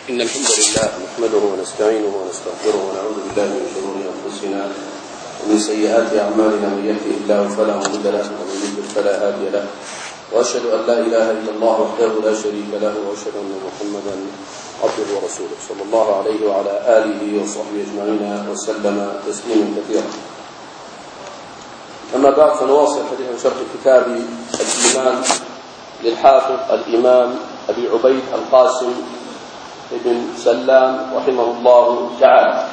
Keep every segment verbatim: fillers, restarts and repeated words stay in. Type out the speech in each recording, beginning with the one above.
إن الحمد لله نحمده ونستعينه ونستغفره ونعوذ بالله من شرور أنفسنا ومن سيئات أعمالنا، من يهده الله فلا مضل له ومن يضلل فلا هادي له، وأشهد أن لا إله إلا الله وحده لا شريك له، وأشهد أن محمدا عبده ورسوله صلى الله عليه وعلى آله وصحبه أجمعين وسلم تسليما كثيرا. أما بعد، فنواصل حديث عن شرح كتاب الإيمان للحافظ الإمام أبي عبيد القاسم ابن سلام رحمه الله تعالى.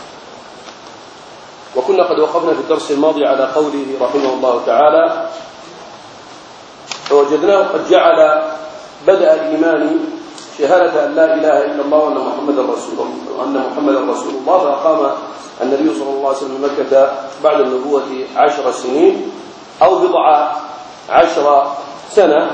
وكنا قد وقفنا في الدرس الماضي على قوله رحمه الله تعالى: فوجدناه قد جعل بدء الإيمان شهادة أن لا إله إلا الله وأن محمدا رسول الله وأن محمدا رسول الله فأقام النبي صلى الله عليه وسلم مكة بعد النبوة عشر سنين أو بضع عشر سنة.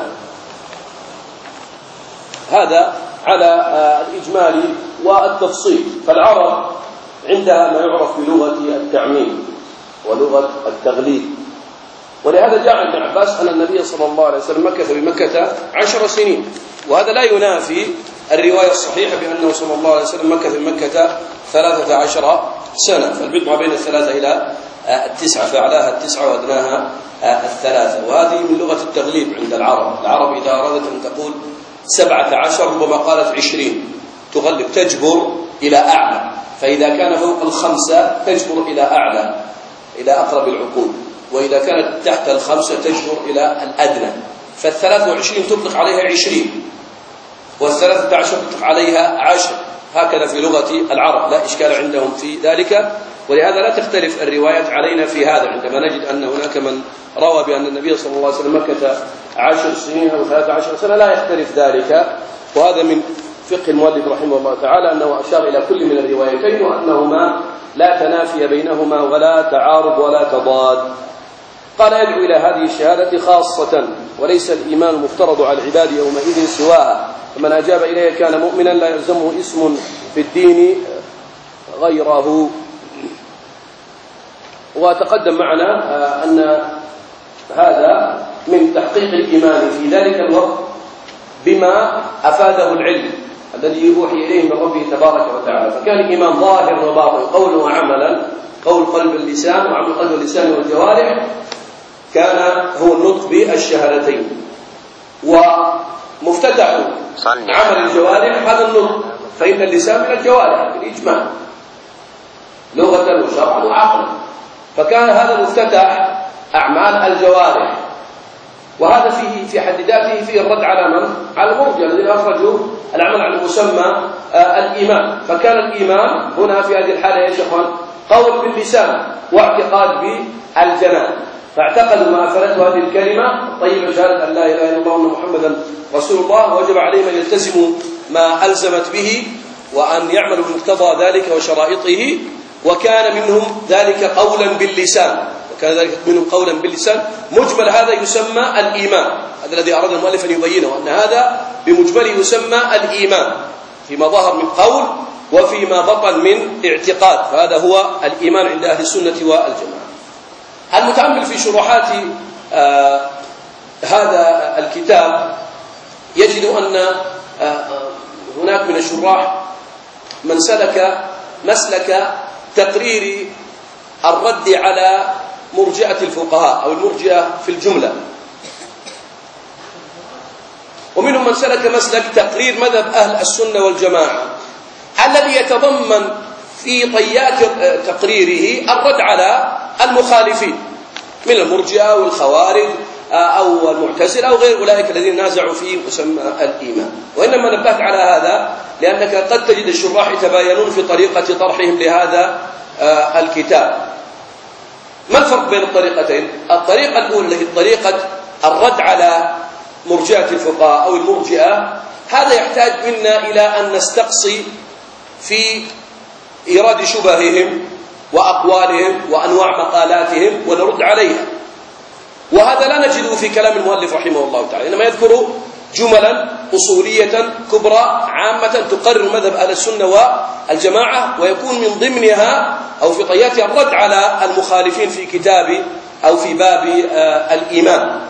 هذا على الإجمال والتفصيل. فالعرب عندها ما يعرف بلغة التعميم ولغة التغليب، ولهذا جاء ابن عباس أن النبي صلى الله عليه وسلم مكث بمكة عشر سنين، وهذا لا ينافي الرواية الصحيحة بأنه صلى الله عليه وسلم مكث بمكة ثلاثة عشر سنة، فالبضعة بين الثلاثة إلى التسعة، فأعلاها التسعة وأدناها الثلاثة. وهذه من لغة التغليب عند العرب. العرب إذا أرادت أن تقول سبعة عشر ربما قالت عشرين، تغلب، تجبر إلى أعلى، فإذا كان فوق الخمسة تجبر إلى أعلى إلى أقرب العقول، وإذا كانت تحت الخمسة تجبر إلى الأدنى. فالثلاث وعشرين تطلق عليها عشرين، والثلاثة عشر تطلق عليها عشر، هكذا في لغة العرب، لا إشكال عندهم في ذلك. ولهذا لا تختلف الروايات علينا في هذا، عندما نجد أن هناك من روى بأن النبي صلى الله عليه وسلم مكث عشر سنين أو ثلاثة عشر سنة لا يختلف ذلك. وهذا من فقه المؤلف رحمه الله تعالى، أنه أشار إلى كل من الروايتين وأنهما لا تنافي بينهما ولا تعارض ولا تضاد. قال: يدعو إلى هذه الشهادة خاصة، وليس الإيمان المفترض على العباد يومئذ سواها، فمن أجاب إليه كان مؤمنا، لا يلزمه اسم في الدين غيره. وتقدم معنا أن هذا من تحقيق الإيمان في ذلك الوقت بما أفاده العلم الذي يوحي إليه من ربه تبارك وتعالى، فكان الإيمان ظاهر وباطن، قول وعملا، قول قلب اللسان وعمل قلب اللسان والجوارح، كان هو النطق بالشهادتين. ومفتتح عمل الجوارح هذا النطق، فإن اللسان من الجوارح بالإجماع لغة وشرعا وعقلا، فكان هذا مفتتح أعمال الجوارح. وهذا فيه في حد ذاته فيه الرد على من؟ على المرجئة الذين أخرجوا العمل على المسمى آه الإيمان. فكان الإيمان هنا في هذه الحالة يا شيخان قول باللسان واعتقاد بالجنان، فاعتقدوا ما أفردته هذه الكلمة الطيبة شهادة أن لا إله إلا الله وأن محمدا رسول الله، وجب عليهم أن يلتزموا ما ألزمت به وأن يعملوا بمقتضى ذلك وشرائطه. وكان منهم ذلك قولا باللسان، وكان ذلك منهم قولا باللسان. مجمل هذا يسمى الإيمان، هذا الذي أراد المؤلف أن يبينه، أن هذا بمجمله يسمى الإيمان، فيما ظهر من قول وفيما بطن من اعتقاد، فهذا هو الإيمان عند أهل السنة والجماعة. المتأمل في شروحات آه هذا الكتاب يجد أن آه هناك من الشراح من سلك مسلك تقرير الرد على مرجئة الفقهاء أو المرجئة في الجملة، ومنهم من سلك مسلك تقرير مذهب أهل السنة والجماعة الذي يتضمن في طيات تقريره الرد على المخالفين من المرجئة والخوارج أو المعتزلة أو غير أولئك الذين نازعوا في مسمى الإيمان. وإنما نبهت على هذا لأنك قد تجد الشراح يتباينون في طريقة طرحهم لهذا الكتاب. ما الفرق بين الطريقتين؟ الطريقة الأولى هي طريقة الرد على مرجئة الفقهاء أو المرجئة، هذا يحتاج منا إلى أن نستقصي في إيراد شبههم وأقوالهم وأنواع مقالاتهم ونرد عليها، وهذا لا نجده في كلام المؤلف رحمه الله تعالى، إنما يذكر جملا أصولية كبرى عامة تقرر مذهب أهل السنة والجماعة، ويكون من ضمنها أو في طياتها الرد على المخالفين في كتاب أو في باب الإيمان.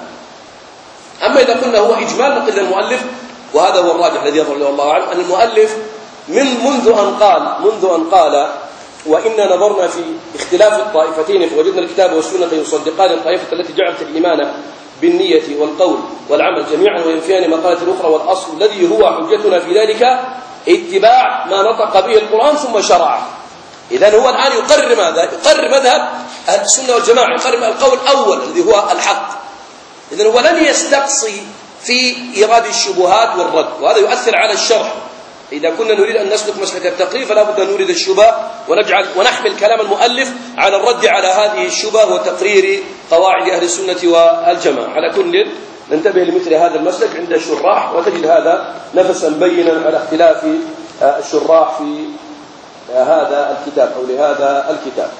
أما إذا قلنا هو إجمال نقل المؤلف، وهذا هو الراجح الذي يظهر له الله أعلم، أن المؤلف من منذ أن قال منذ أن قال وإنا نظرنا في اختلاف الطائفتين فوجدنا الكتاب والسنة يصدقان الطائفة التي جعلت الإيمان بالنية والقول والعمل جميعا وينفيان مقالة الأخرى، والأصل الذي هو حجتنا في ذلك اتباع ما نطق به القرآن ثم شرعه. إذن هو الآن يقرر ماذا؟ يقرر مذهب أهل السنة والجماعة، يقرر القول الأول الذي هو الحق. إذن هو لم يستقصي في إيراد الشبهات والرد، وهذا يؤثر على الشرح. إذا كنا نريد أن نسلك مسلك التقرير فلا بد أن نورد الشبه ونجعل ونحمل كلام المؤلف على الرد على هذه الشبه وتقرير قواعد أهل السنة والجماعة. على كل ننتبه لمثل هذا المسلك عند الشراح، وتجد هذا نفسا بينا على اختلاف الشراح في هذا الكتاب أو لهذا الكتاب.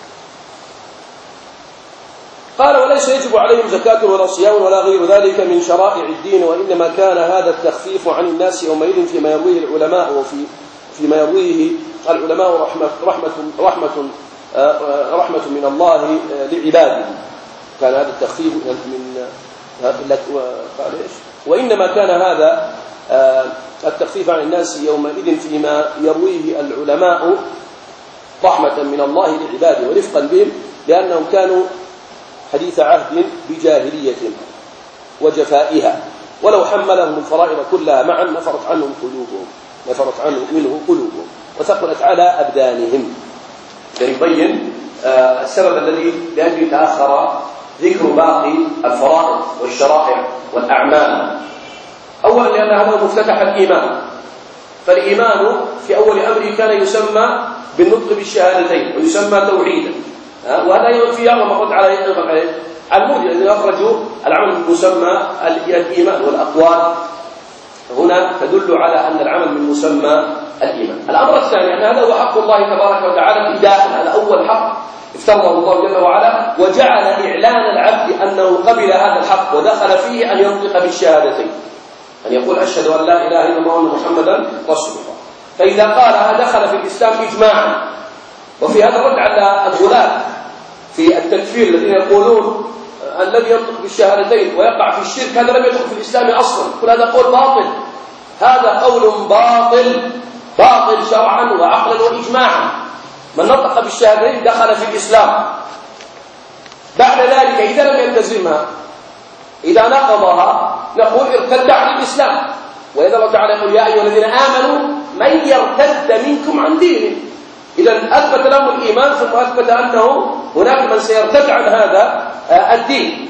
قال وليس يجب عليهم زكاة ولا صيام ولا غير ذلك من شرائع الدين، وإنما كان هذا التخفيف عن الناس يومئذ فيما يرويه العلماء وفي فيما يرويه العلماء رحمة رحمة رحمة رحمة من الله لعباده. كان هذا التخفيف من قال ايش؟ وإنما كان هذا التخفيف عن الناس يومئذ فيما يرويه العلماء رحمة من الله لعباده ورفقا بهم، لأنهم كانوا حديث عهد بجاهلية وجفائها، ولو حملهم الفرائض كلها معا نفرت عنهم قلوبهم نفرت عنه منه قلوبهم وثقلت على أبدانهم. يبين السبب الذي لأجله تأخر ذكر باقي الفرائض والشرائع والأعمال. أولا لأن هذا هو مفتتح الإيمان، فالإيمان في أول أمره كان يسمى بالنطق بالشهادتين ويسمى توحيدا، وهذا في يوم مرد على يطلق عليه المرجئة الذين أخرجوا العمل بمسمى الإيمان، والأقوال هنا تدل على أن العمل من مسمى الإيمان. الأمر الثاني أن هذا هو حق الله تبارك وتعالى ابتداء، هذا أول حق افترضه الله جل وعلا، وجعل إعلان العبد أنه قبل هذا الحق ودخل فيه أن ينطق بالشهادتين، أن يقول أشهد أن لا إله إلا الله وأن محمدا رسول الله. فإذا قالها دخل في الإسلام إجماعا. وفي هذا رد على الغلاة في التكفير الذين يقولون الذي ينطق بالشهادتين ويقع في الشرك هذا لم يدخل في الإسلام أصلا. كل هذا قول باطل، هذا قول باطل باطل شرعا وعقلا وإجماعا. من نطق بالشهادتين دخل في الإسلام. بعد ذلك إذا لم يلتزمها، إذا نقضها نقول ارتد عن الإسلام. وإذا الله تعالى يقول يا أيها الذين آمنوا من يرتد منكم عن دينه، إذا أثبت لهم الإيمان ثم أثبت أنه هناك من سيرتد عن هذا الدين.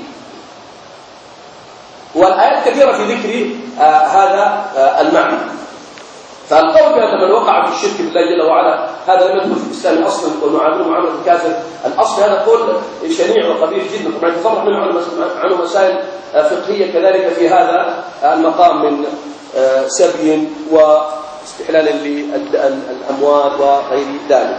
والآيات كثيرة في ذكر هذا المعنى. فالقول بأن من وقع في الشرك بالله جل وعلا هذا لم يدخل في الإسلام أصلا والمعامله معاملة الكافر، الأصل هذا قول شنيع وقبيح جدا. طبعا تفرق منه عنه مسائل فقهية كذلك في هذا المقام من سبي واستحلال للأموال وغير ذلك.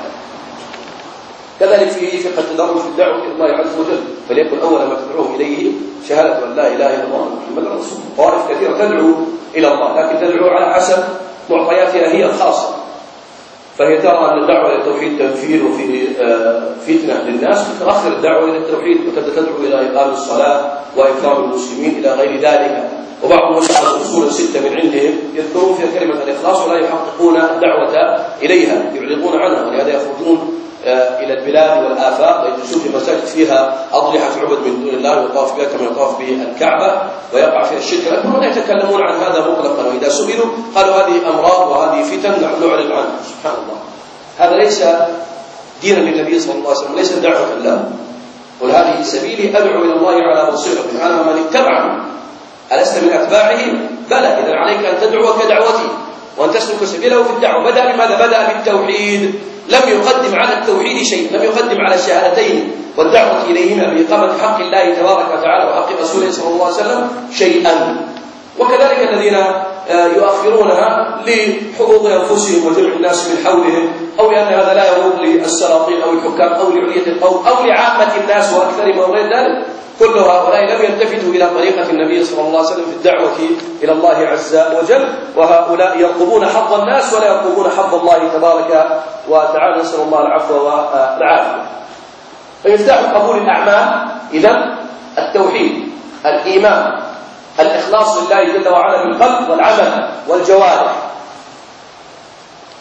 كذلك في فقه التدرج في الدعوة إلى الله عز وجل، فليكن أول ما تدعوهم إليه شهادة أن لا إله إلا الله محمد رسول الله. طوائف كثيرة تدعو إلى الله لكن تدعو على حسب معطياتها هي الخاصة، فهي ترى أن الدعوة إلى التوحيد تنفير وفي فتنة للناس، فتأخر الدعوة إلى التوحيد وتبدأ تدعو إلى إقام الصلاة وإكرام المسلمين إلى غير ذلك. وبعضهم يسأل أصول ستة من عندهم يذكرون فيها كلمة الإخلاص ولا يحققون الدعوة إليها، يعرضون عنها، ولهذا يخرجون إلى البلاد والآفاق ويجلسون في مساجد فيها أضرحة تعبد من دون الله ويطاف بها كما يطاف بالكعبة ويقع فيها الشرك، لكن لا يتكلمون عن هذا مطلقا. وإذا سئلوا قالوا هذه أمراض وهذه فتن نحن نعرض عنها. سبحان الله، هذا ليس دينا للنبي صلى الله عليه وسلم، ليس دعوة له. قل هذه سبيلي أدعو إلى الله على بصيرة أنا ومن اتبعني ألست من أتباعه؟ بلى، إذن عليك أن تدعو كدعوتي وأن تسلك سبيله في الدعوة. بدأ بماذا؟ بدأ بالتوحيد، لم يقدم على التوحيد شيء، لم يقدم على الشهادتين والدعوة إليهما بإقامة حق الله تبارك وتعالى وحق رسوله صلى الله عليه وسلم شيئا. وكذلك الذين يؤخرونها لحظوظ أنفسهم وجمع الناس من حولهم، أو لأن هذا لا يروق للسلاطين أو الحكام أو لعلية القوم أو لعامة الناس وأكثرهم وغير ذلك، كل هؤلاء لم يلتفتوا إلى طريقة النبي صلى الله عليه وسلم في الدعوة إلى الله عز وجل، وهؤلاء يرقبون حظ الناس ولا يرقبون حظ الله تبارك وتعالى، نسأل الله العفو والعافية. فمفتاح قبول الأعمال إذن التوحيد، الإيمان، الإخلاص لله جل وعلا بالقلب والعمل والجوارح.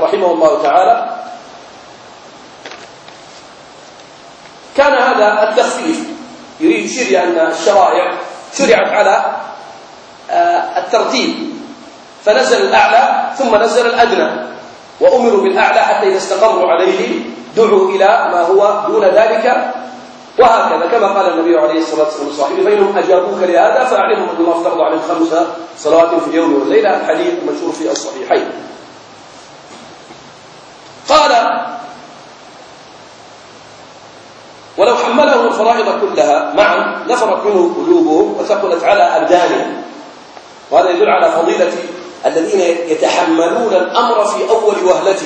رحمه الله تعالى كان هذا التخفيف يريد يشير أن الشرائع شرعت على الترتيب، فنزل الأعلى ثم نزل الأدنى، وأمروا بالأعلى حتى إذا استقروا عليه دعوا إلى ما هو دون ذلك، وهكذا كما قال النبي عليه الصلاة والسلام لصاحبه: فإنهم أجابوك لهذا فأعلمهم أن الله افترض عليهم خمس صلوات في اليوم والليلة، الحديث المشهور في الصحيحين. قال: ولو حملهم الفرائض كلها معا نفرت منه قلوبهم وثقلت على أبدانهم. وهذا يدل على فضيلة الذين يتحملون الأمر في أول وهلته،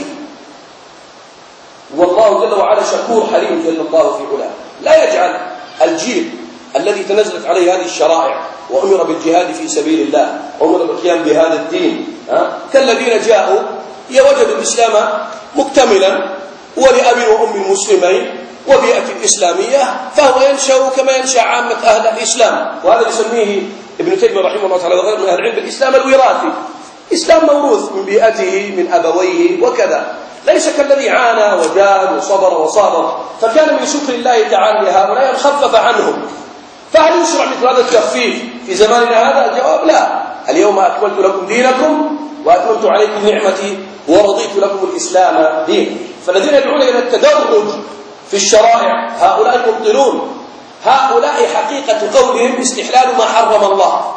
والله جل وعلا شكور حليم جل الله في علاه، لا يجعل الجيل الذي تنزلت عليه هذه الشرائع وأمر بالجهاد في سبيل الله وأمر بالقيام بهذا الدين كالذين جاءوا وجدوا الإسلام مكتملا ولأب وأم مسلمين وبيئة إسلامية، فهو ينشأ كما ينشأ عامة أهل الإسلام. وهذا يسميه ابن تيمية رحمه الله تعالى وغيره من أهل العلم بالإسلام الوراثي، إسلام موروث من بيئته من أبويه وكذا، ليس كالذي عانى وجاهد وصبر وصابر. فكان من شكر الله تعالى لهؤلاء أن خفف عنهم. فهل يشرع مثل هذا التخفيف في زماننا هذا؟ الجواب لا. اليوم أكملت لكم دينكم وأتممت عليكم نعمتي ورضيت لكم الإسلام دين. فالذين يدعون إلى التدرج في الشرائع هؤلاء مبطلون، هؤلاء حقيقة قولهم استحلال ما حرم الله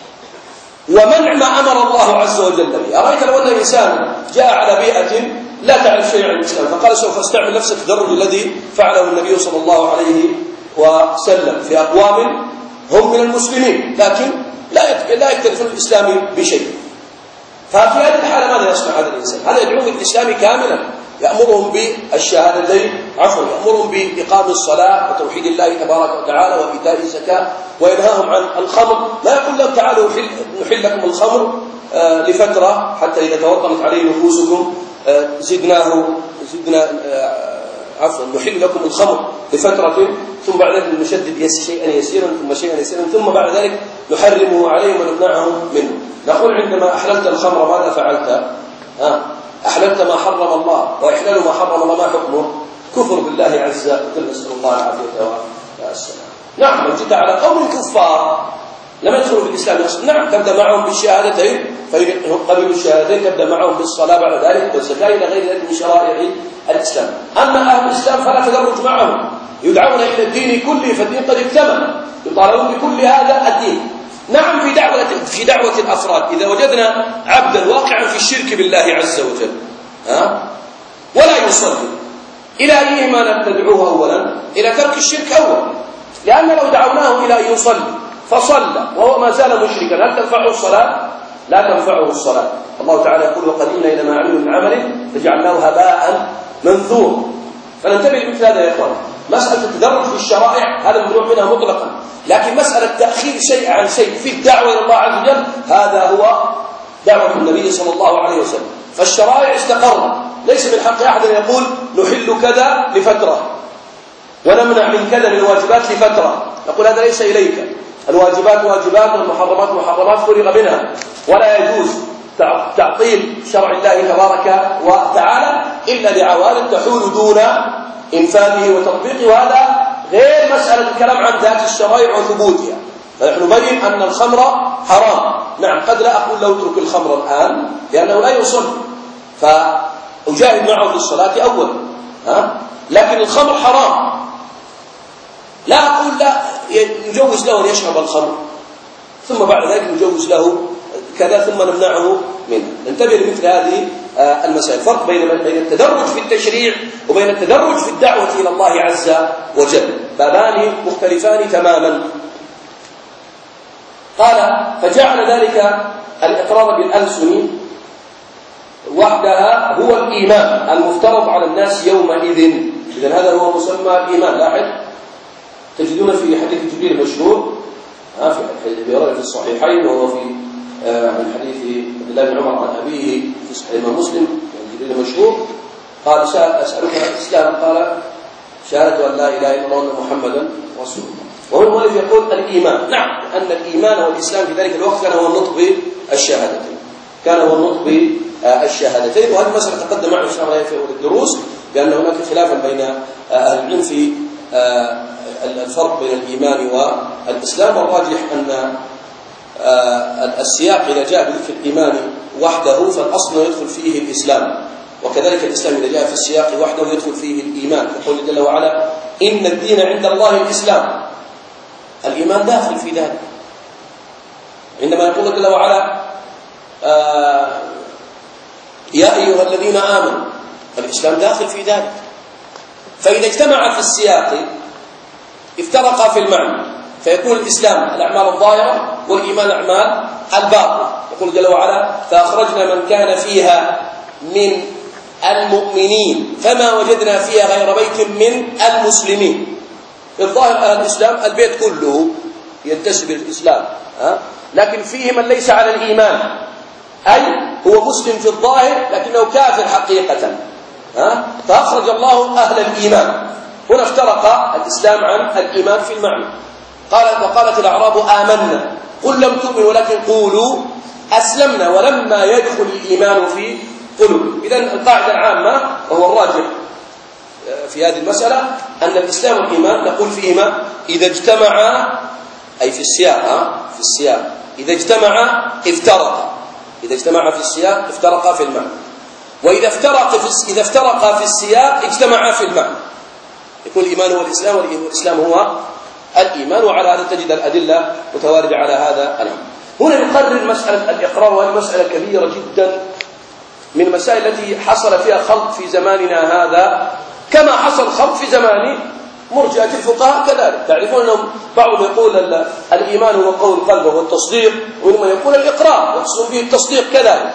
ومنع ما أمر الله عز وجل به. أرأيت لو أن الإنسان جاء على بيئة لا تعرف شيئا عن الإسلام فقال سوف استعمل نفس التدرج الذي فعله النبي صلى الله عليه وسلم في أقوام هم من المسلمين لكن لا لا يكترثون الإسلام بشيء، ففي هذه الحالة ماذا يصنع هذا الإنسان؟ هذا يدعو بالإسلام كاملا، يأمرهم بالشهادتين عفوا يأمرهم بإقام الصلاة وتوحيد الله تبارك وتعالى وإيتاء الزكاة، وينهاهم عن الخمر. لا يقول لهم تعالوا نحل لكم الخمر آه لفترة حتى إذا توطنت عليه نفوسكم آه زدناه زدنا آه عفوا نحل لكم الخمر لفترة ثم بعد ذلك نشدد شيئا يسيرا ثم شيئا يسيرا ثم بعد ذلك نحرمه عليهم ونمنعهم منه. نقول عندما أحللت الخمر ماذا فعلت؟ آه أحللت ما حرم الله، وإحلال ما حرم الله ما حكمه؟ كفر بالله عز وجل، نسأل الله العافية والسلام. نعم لو جئت على قوم كفار لم يدخلوا في الإسلام نعم تبدأ معهم بالشهادتين، فإن قبلوا الشهادتين تبدأ معهم بالصلاة بعد ذلك والزكاة إلى غير ذلك من شرائع الإسلام. أما أهل الإسلام فلا تدرج معهم، يدعون إلى الدين كله، فالدين قد اكتمل، يطالبون بكل هذا الدين. نعم في دعوة في دعوة الأفراد إذا وجدنا عبدا واقعا في الشرك بالله عز وجل ها ولا يصلي، إلى أيهما ندعوه أولا؟ إلى ترك الشرك أولا، لأن لو دعوناه إلى أن يصلي فصلى وهو ما زال مشركا هل تنفعه الصلاة؟ لا تنفعه الصلاة. الله تعالى يقول: وقدمنا إلى ما عملوا من عمل فجعلناه هباء منثورا. فننتبه لمثل هذا يا إخوان. مسألة التدرج في الشرائع هذا ممنوع منها مطلقا، لكن مسألة تأخير شيء عن شيء في الدعوة إلى الله عز وجل هذا هو دعوة النبي صلى الله عليه وسلم. فالشرائع استقرت، ليس من حق أحد أن يقول نحل كذا لفترة ونمنع من كذا من الواجبات لفترة. نقول هذا ليس إليك، الواجبات واجبات والمحرمات محرمات فرغ منها، ولا يجوز تعطيل شرع الله تبارك وتعالى إلا لعوارض تحول دون إنفاذه وتطبيقه، وهذا غير مسألة الكلام عن ذات الشرائع وثبوتها. فنحن نبين أن الخمر حرام، نعم قد لا أقول لو اترك الخمر الآن لأنه لا يصلي فأجاهد معه في الصلاة أولا ها؟ لكن الخمر حرام، لا أقول لا نجوز له أن يشرب الخمر ثم بعد ذلك نجوز له كذا ثم نمنعه منه. ننتبه لمثل هذه المسائل، فرق بين بين التدرج في التشريع وبين التدرج في الدعوة إلى الله عز وجل، بابان مختلفان تماما. قال: فجعل ذلك الإقرار بالألسن وحدها هو الإيمان المفترض على الناس يومئذ. إذن هذا هو مسمى الإيمان. لاحظ تجدون في حديث جبريل المشهور في الصحيحين وهو في من حديث عبد الله بن عمر عن أبيه في صحيح الإمام مسلم جبريل المشهور قال: أسألك الإسلام؟ قال: شهادة أن لا إله إلا الله وأن محمدا رسول الله. وهو المؤلف يقول الإيمان. نعم، أن الإيمان والإسلام في ذلك الوقت كان هو النطق بالشهادتين، كان هو النطق الشهادتين. وهذه مسألة تقدم معنا إن شاء الله في أول الدروس، بأن هناك خلافا بين أهل العلم في الفرق بين الإيمان والإسلام، والراجح أن السياق إذا جاء بذكر الإيمان وحده فالأصل يدخل فيه الإسلام، وكذلك الإسلام إذا جاء في السياق وحده يدخل فيه الإيمان. يقول جل وعلا: إن الدين عند الله الإسلام. الإيمان داخل في ذلك. عندما يقول جل وعلا: آه يا أيها الذين آمنوا، الإسلام داخل في ذلك. فإذا اجتمع في السياق افترقا في المعنى، فيكون الإسلام الأعمال الظاهرة والإيمان الأعمال الباطنة. يقول جل وعلا: فأخرجنا من كان فيها من المؤمنين فما وجدنا فيها غير بيت من المسلمين. في الظاهر أهل الإسلام البيت كله ينتسب للإسلام، ها؟ لكن فيه من ليس على الإيمان، أي هو مسلم في الظاهر لكنه كافر حقيقة، ها؟ فأخرج الله أهل الإيمان. هنا افترق الإسلام عن الإيمان في المعنى. قالت وقالت الأعراب آمنا قل لم تؤمنوا ولكن قولوا أسلمنا ولما يدخل الإيمان في قلوب. إذن القاعدة العامة وهو الراجح في هذه المسألة أن الإسلام والإيمان نقول فيهما إذا اجتمعا، أي في السياق، في السياق إذا اجتمعا افترقا، إذا اجتمعا في السياق افترقا في المعنى، وإذا افترق في إذا افترقا في السياق اجتمعا في المعنى. يكون الإيمان هو الإسلام والإسلام هو الإيمان، وعلى هذا تجد الأدلة متواردة على هذا الأمر. هنا يقرر مسألة الإقرار، وهي مسألة كبيرة جدا من المسائل التي حصل فيها خلط في زماننا هذا، كما حصل خلط في زمان مرجئة الفقهاء كذلك. تعرفون أنهم بعضهم يقول الإيمان هو قول القلب وهو التصديق، ومنهم يقول الإقرار ويقصد به التصديق كذلك.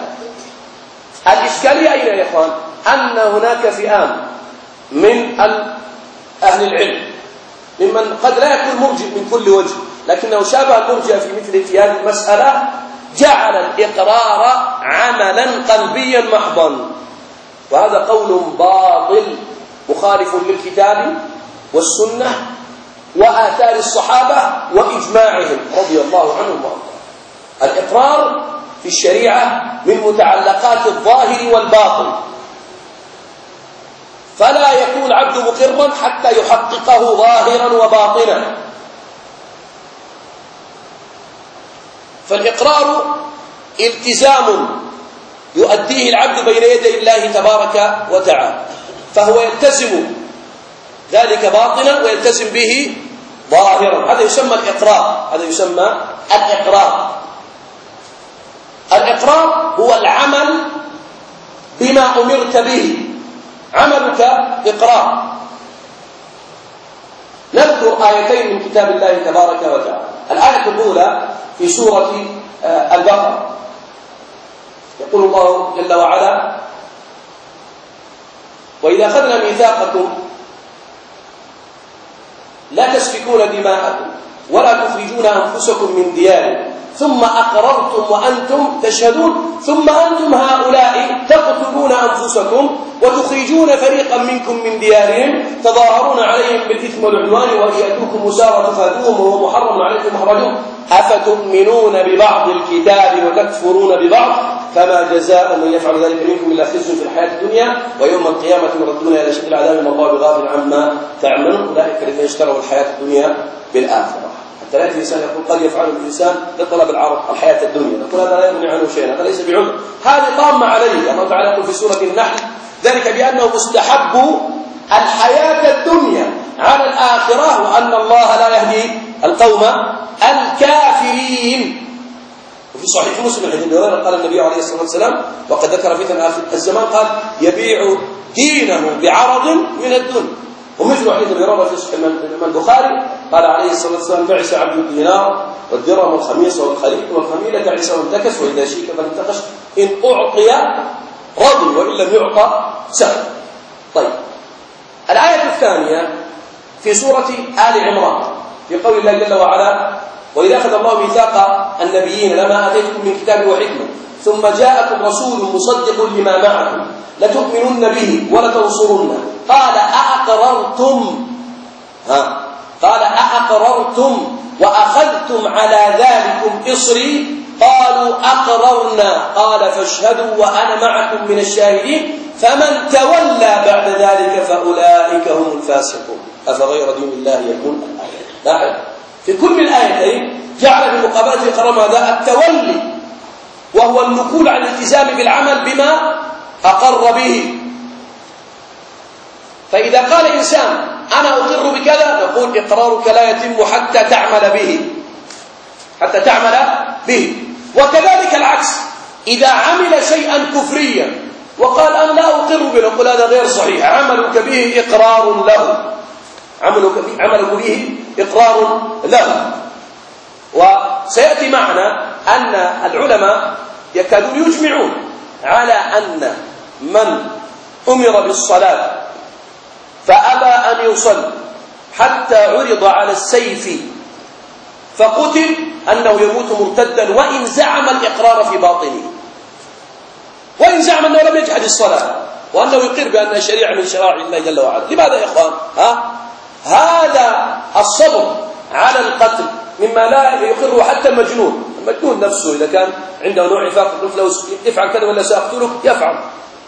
الإشكالية أين يا إخوان؟ أن هناك فئام من أهل العلم ممن قد لا يكون مرجئ من كل وجه، لكنه شابه المرجئة في مثل في هذه المسألة، جعل الإقرار عملا قلبيا محضا، وهذا قول باطل مخالف للكتاب والسنة وآثار الصحابة وإجماعهم رضي الله عنهم وارضاهم. الإقرار في الشريعة من متعلقات الظاهر والباطن، فلا يكون العبد مقرا حتى يحققه ظاهرا وباطنا. فالإقرار التزام يؤديه العبد بين يدي الله تبارك وتعالى، فهو يلتزم ذلك باطنا ويلتزم به ظاهرا. هذا يسمى الإقرار، هذا يسمى الإقرار. الإقرار هو العمل بما أمرت به، عملك إقرار. نذكر آيتين من كتاب الله تبارك وتعالى. الآية الأولى في سورة البقرة، يقول الله جل وعلا: وإذا أخذنا ميثاقكم لا تسفكون دماءكم ولا تخرجون أنفسكم من دياركم ثم أقررتم وأنتم تشهدون ثم أنتم هؤلاء تقتلون أنفسكم وتخرجون فريقا منكم من ديارهم تظاهرون عليهم بالإثم والعدوان وإن يأتوكم مسارى تفادوهم وهو محرم عليكم إخراجهم أفتؤمنون ببعض الكتاب وتكفرون ببعض فما جزاء من يفعل ذلك منكم إلا خزي في الحياة الدنيا ويوم القيامة يردون إلى أشد العذاب ما الله بغافل عما تعملون أولئك الذين اشتروا الحياة الدنيا بالآخرة. حتى لا يأتي الإنسان يقول قد يفعل الإنسان لطلب العرض الحياة الدنيا، نقول هذا لا يغني عنه شيئا، هذا ليس بعذر، هذه طامة عليه. الله تعالى يقول في سورة النحل: ذلك بأنه مستحب الحياة الدنيا على الآخرة وأن الله لا يهدي القوم الكافرين. وفي صحيح مسلم عند ابي هريره قال النبي عليه الصلاه والسلام وقد ذكر فتن اخر الزمان قال: يبيع دينه بعرض من الدنيا. ومثل حديث ابي هريره في صحيح البخاري قال عليه الصلاه والسلام: بعث عبد الدينار والدرهم والخميس والخليل والخميله عيسى وانتكس واذا شيك فانتقش ان اعطي رضي وان لم يعطى سهل. طيب، الايه الثانيه في سوره ال عمران في قول الله جل وعلا: وإذا أخذ الله ميثاق النبيين لما آتيتكم من كتاب وحكمة ثم جاءكم رسول مصدق لما معكم لتؤمنن به ولتنصرنه قال أأقررتم ها قال أأقررتم وأخذتم على ذلكم إصري قالوا أقررنا قال فاشهدوا وأنا معكم من الشاهدين فمن تولى بعد ذلك فأولئك هم الفاسقون أفغير دين الله يكون الآية. في كل الآيتين جعل في مقابلة الإقرار ماذا؟ التولي، وهو النقول عن الالتزام بالعمل بما أقر به. فإذا قال إنسان أنا أقر بكذا نقول إقرارك لا يتم حتى تعمل به، حتى تعمل به. وكذلك العكس، إذا عمل شيئا كفريا وقال أنا لا أقر به نقول هذا غير صحيح، عملك به إقرار له، عملك به, عملك به إقرار له. وسيأتي معنا أن العلماء يكادون يجمعون على أن من أمر بالصلاة فأبى أن يصلي حتى عرض على السيف فقتل أنه يموت مرتدا وإن زعم الإقرار في باطنه، وإن زعم أنه لم يجحد الصلاة وأنه يقر بأنها شريعة من شرائع الله جل وعلا. لماذا يا إخوان؟ ها؟ هذا الصبر على القتل مما لا يقره حتى المجنون. المجنون نفسه إذا كان عنده نوع عفاق يقول له افعل كذا ولا سأقتلك يفعل.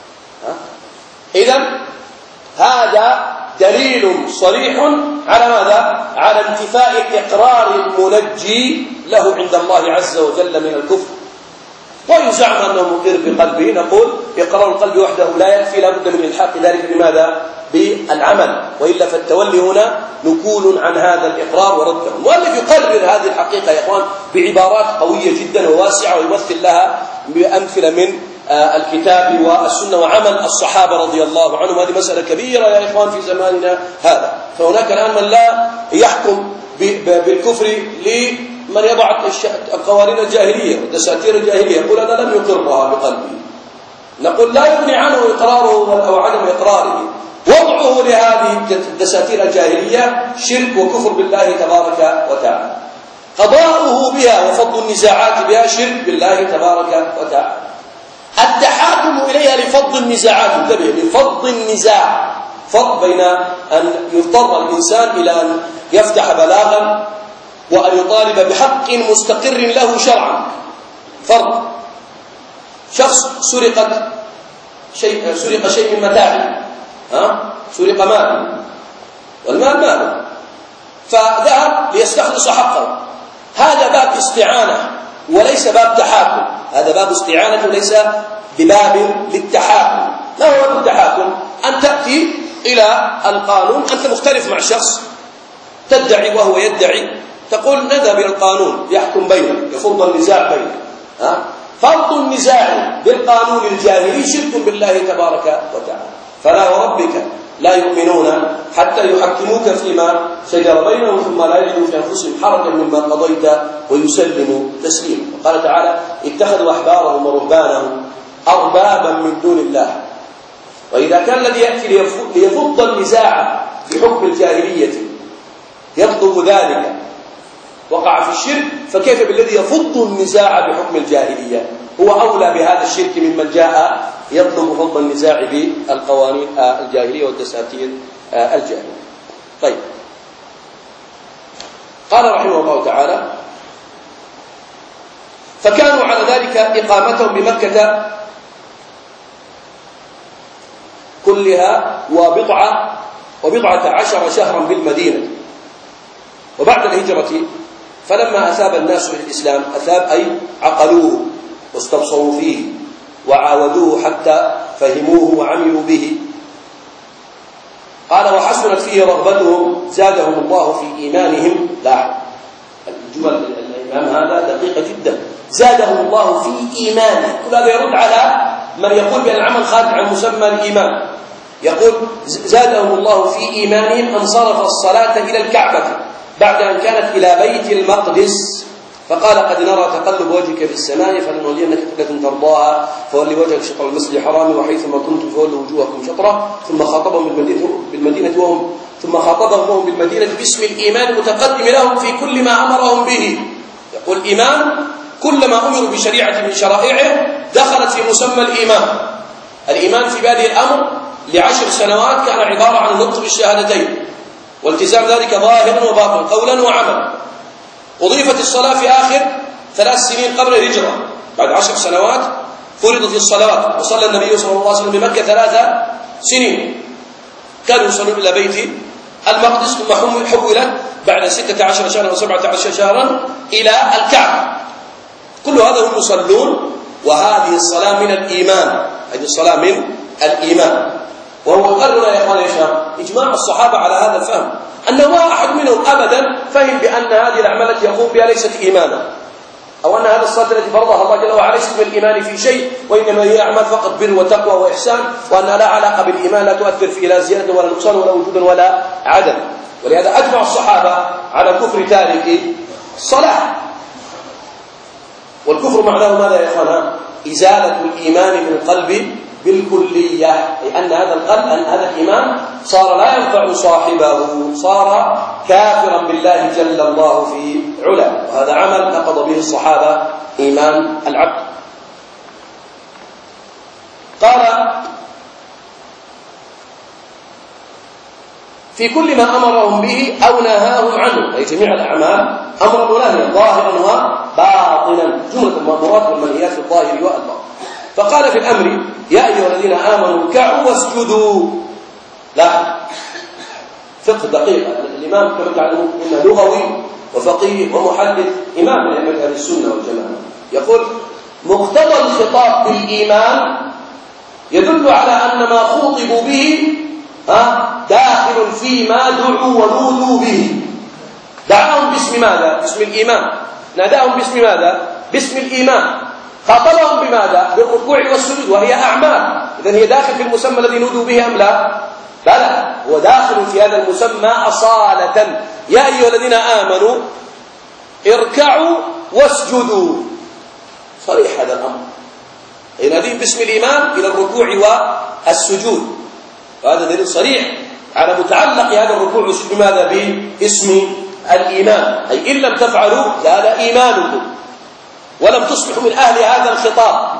إذن هذا دليل صريح على ماذا؟ على انتفاء إقرار المنجي له عند الله عز وجل من الكفر. وإن زعم أنه مقر بقلبه نقول إقرار القلب وحده لا يكفي، لا بد من إلحاق ذلك بماذا؟ بالعمل، وإلا فالتولي هنا نقول عن هذا الإقرار ورده. المؤلف يقرر هذه الحقيقة يا إخوان بعبارات قوية جدا وواسعة ويمثل لها بأمثلة من الكتاب والسنة وعمل الصحابة رضي الله عنهم. هذه مسألة كبيرة يا إخوان في زماننا هذا. فهناك الآن من لا يحكم بالكفر لمن يضع القوانين الجاهلية والدساتير الجاهلية يقول أنا لم يقرها بقلبي، نقول لا يغني عنه إقراره أو عدم إقراره. وضعه لهذه الدساتير الجاهلية شرك وكفر بالله تبارك وتعالى، قضاؤه بها وفض النزاعات بها شرك بالله تبارك وتعالى، التحاكم إليها لفض النزاعات، انتبه، لفض النزاع، فرق بين أن يضطر الإنسان إلى أن يفتح بلاغا وأن يطالب بحق مستقر له شرعا. فرق. شخص سرقت شيء سرق شيء من متاعه، ها؟ سرق مال والمال ماله، فذهب ليستخلص حقه. هذا باب استعانة وليس باب تحاكم، هذا باب استعانة وليس بباب للتحاكم. ما هو باب التحاكم؟ أن تأتي إلى القانون، أنت مختلف مع شخص تدعي وهو يدعي، تقول نذهب إلى القانون يحكم بيننا يفض النزاع بيننا. ها؟ فرض النزاع بالقانون الجاهلي شرك بالله تبارك وتعالى. فلا وربك لا يؤمنون حتى يحكموك فيما شجر بينهم ثم لا يجدوا في أنفسهم حرجا مما قضيت ويسلموا تسليما. وقال تعالى اتخذوا أحبارهم ورهبانهم أربابا من دون الله. وإذا كان الذي يأتي ليفض النزاع بحكم الجاهلية يطلب ذلك وقع في الشرك، فكيف بالذي يفض النزاع بحكم الجاهلية؟ هو أولى بهذا الشرك ممن جاء يطلب فض النزاع بالقوانين الجاهلية والدساتير الجاهلية. طيب، قال رحمه الله تعالى فكانوا على ذلك إقامتهم بمكة كلها وبضعة وبضعة عشر شهرا بالمدينة. وبعد الهجرة فلما أثاب الناس إلى الإسلام، أثاب أي عقلوه واستبصروا فيه وعاودوه حتى فهموه وعملوا به. قال وحسنت فيه رغبتهم زادهم الله في إيمانهم. لا، الجمل الإمام هذا دقيقة جدا. زادهم الله في إيمانه. كل هذا يرد على من يقول بأن العمل خارج عن مسمى الإيمان. يقول زادهم الله في إيمانهم أن صرف الصلاة إلى الكعبة بعد أن كانت إلى بيت المقدس، فقال قد نرى تقلب وجهك في السماء فلنولينك قبلة ترضاها فولي وجهك شطر المسجد الحرام وحيثما كنتم فولوا وجوهكم شطره. ثم خاطبهم بالمدينة وهم ثم خاطبهم وهم بالمدينة باسم الإيمان المتقدم لهم في كل ما أمرهم به. يقول الإيمان كلما أمروا بشريعة من شرائعه دخلت في مسمى الإيمان. الإيمان في بادئ الأمر لعشر سنوات كان عبارة عن النطق بالشهادتين والتزام ذلك ظاهرا وباطنا قولا وعملا. أضيفت الصلاة في آخر ثلاث سنين قبل الهجرة، بعد عشر سنوات فرضت الصلوات، وصلى النبي صلى الله عليه وسلم بمكة ثلاث سنين. كانوا يصلون إلى بيت المقدس، ثم حولت بعد ستة عشر شهرا وسبعة عشر شهرا إلى الكعبة. كل هذا هم يصلون، وهذه الصلاة من الإيمان، هذه الصلاة من الإيمان. وهو قرر يا إخواني إجماع الصحابة على هذا الفهم، أنه ما أحد منهم أبدا فهم بأن هذه الأعمال التي يقوم بها ليست إيمانا، أو أن هذه الصلاة التي فرضها الله جل وعلا ليست من الإيمان في شيء، وإنما هي أعمال فقط بر وتقوى وإحسان، وأنها لا علاقة بالإيمان، لا تؤثر فيه لا زيادة ولا نقصان ولا وجود ولا عدم. ولهذا أجمع الصحابة على كفر تارك الصلاة. والكفر معناه ماذا يا إخوانا؟ إزالة الإيمان من القلب بالكلية، أي أن هذا القلب، أن هذا الإيمان صار لا ينفع صاحبه، صار كافرا بالله جل الله في علا. وهذا عمل نقض به الصحابة إيمان العبد. قال في كل ما أمرهم به أو نهاهم عنه، أي جميع الأعمال أمرا ونهيا ظاهرا وباطنا، جملة المأمورات والمنهيات في الظاهر والباطن. فقال في الأمر يا أيها الذين آمنوا اركعوا واسجدوا. لا، فقه دقيق. الإمام كما تعلمون إنه لغوي وفقيه ومحدث، إمام من أئمة أهل السنة والجماعة، يقول مقتضى الخطاب بالإيمان يدل على أن ما خوطبوا به داخل فيما دعوا ونودوا به. دعاهم باسم ماذا؟ باسم الإيمان. ناداهم باسم ماذا؟ باسم الإيمان. خاطبهم بماذا؟ بالركوع والسجود، وهي أعمال. إذن هي داخل في المسمى الذي نودوا به أم لا؟ لا لا، هو داخل في هذا المسمى أصالة. يا أيها الذين آمنوا اركعوا واسجدوا، صريح هذا الأمر، يناديهم باسم الإيمان إلى الركوع والسجود، وهذا دليل صريح على متعلق هذا الركوع والسجود بماذا؟ باسم الإيمان. أي إن لم تفعلوا زال إيمانكم ولم تصبحوا من أهل هذا الخطاب.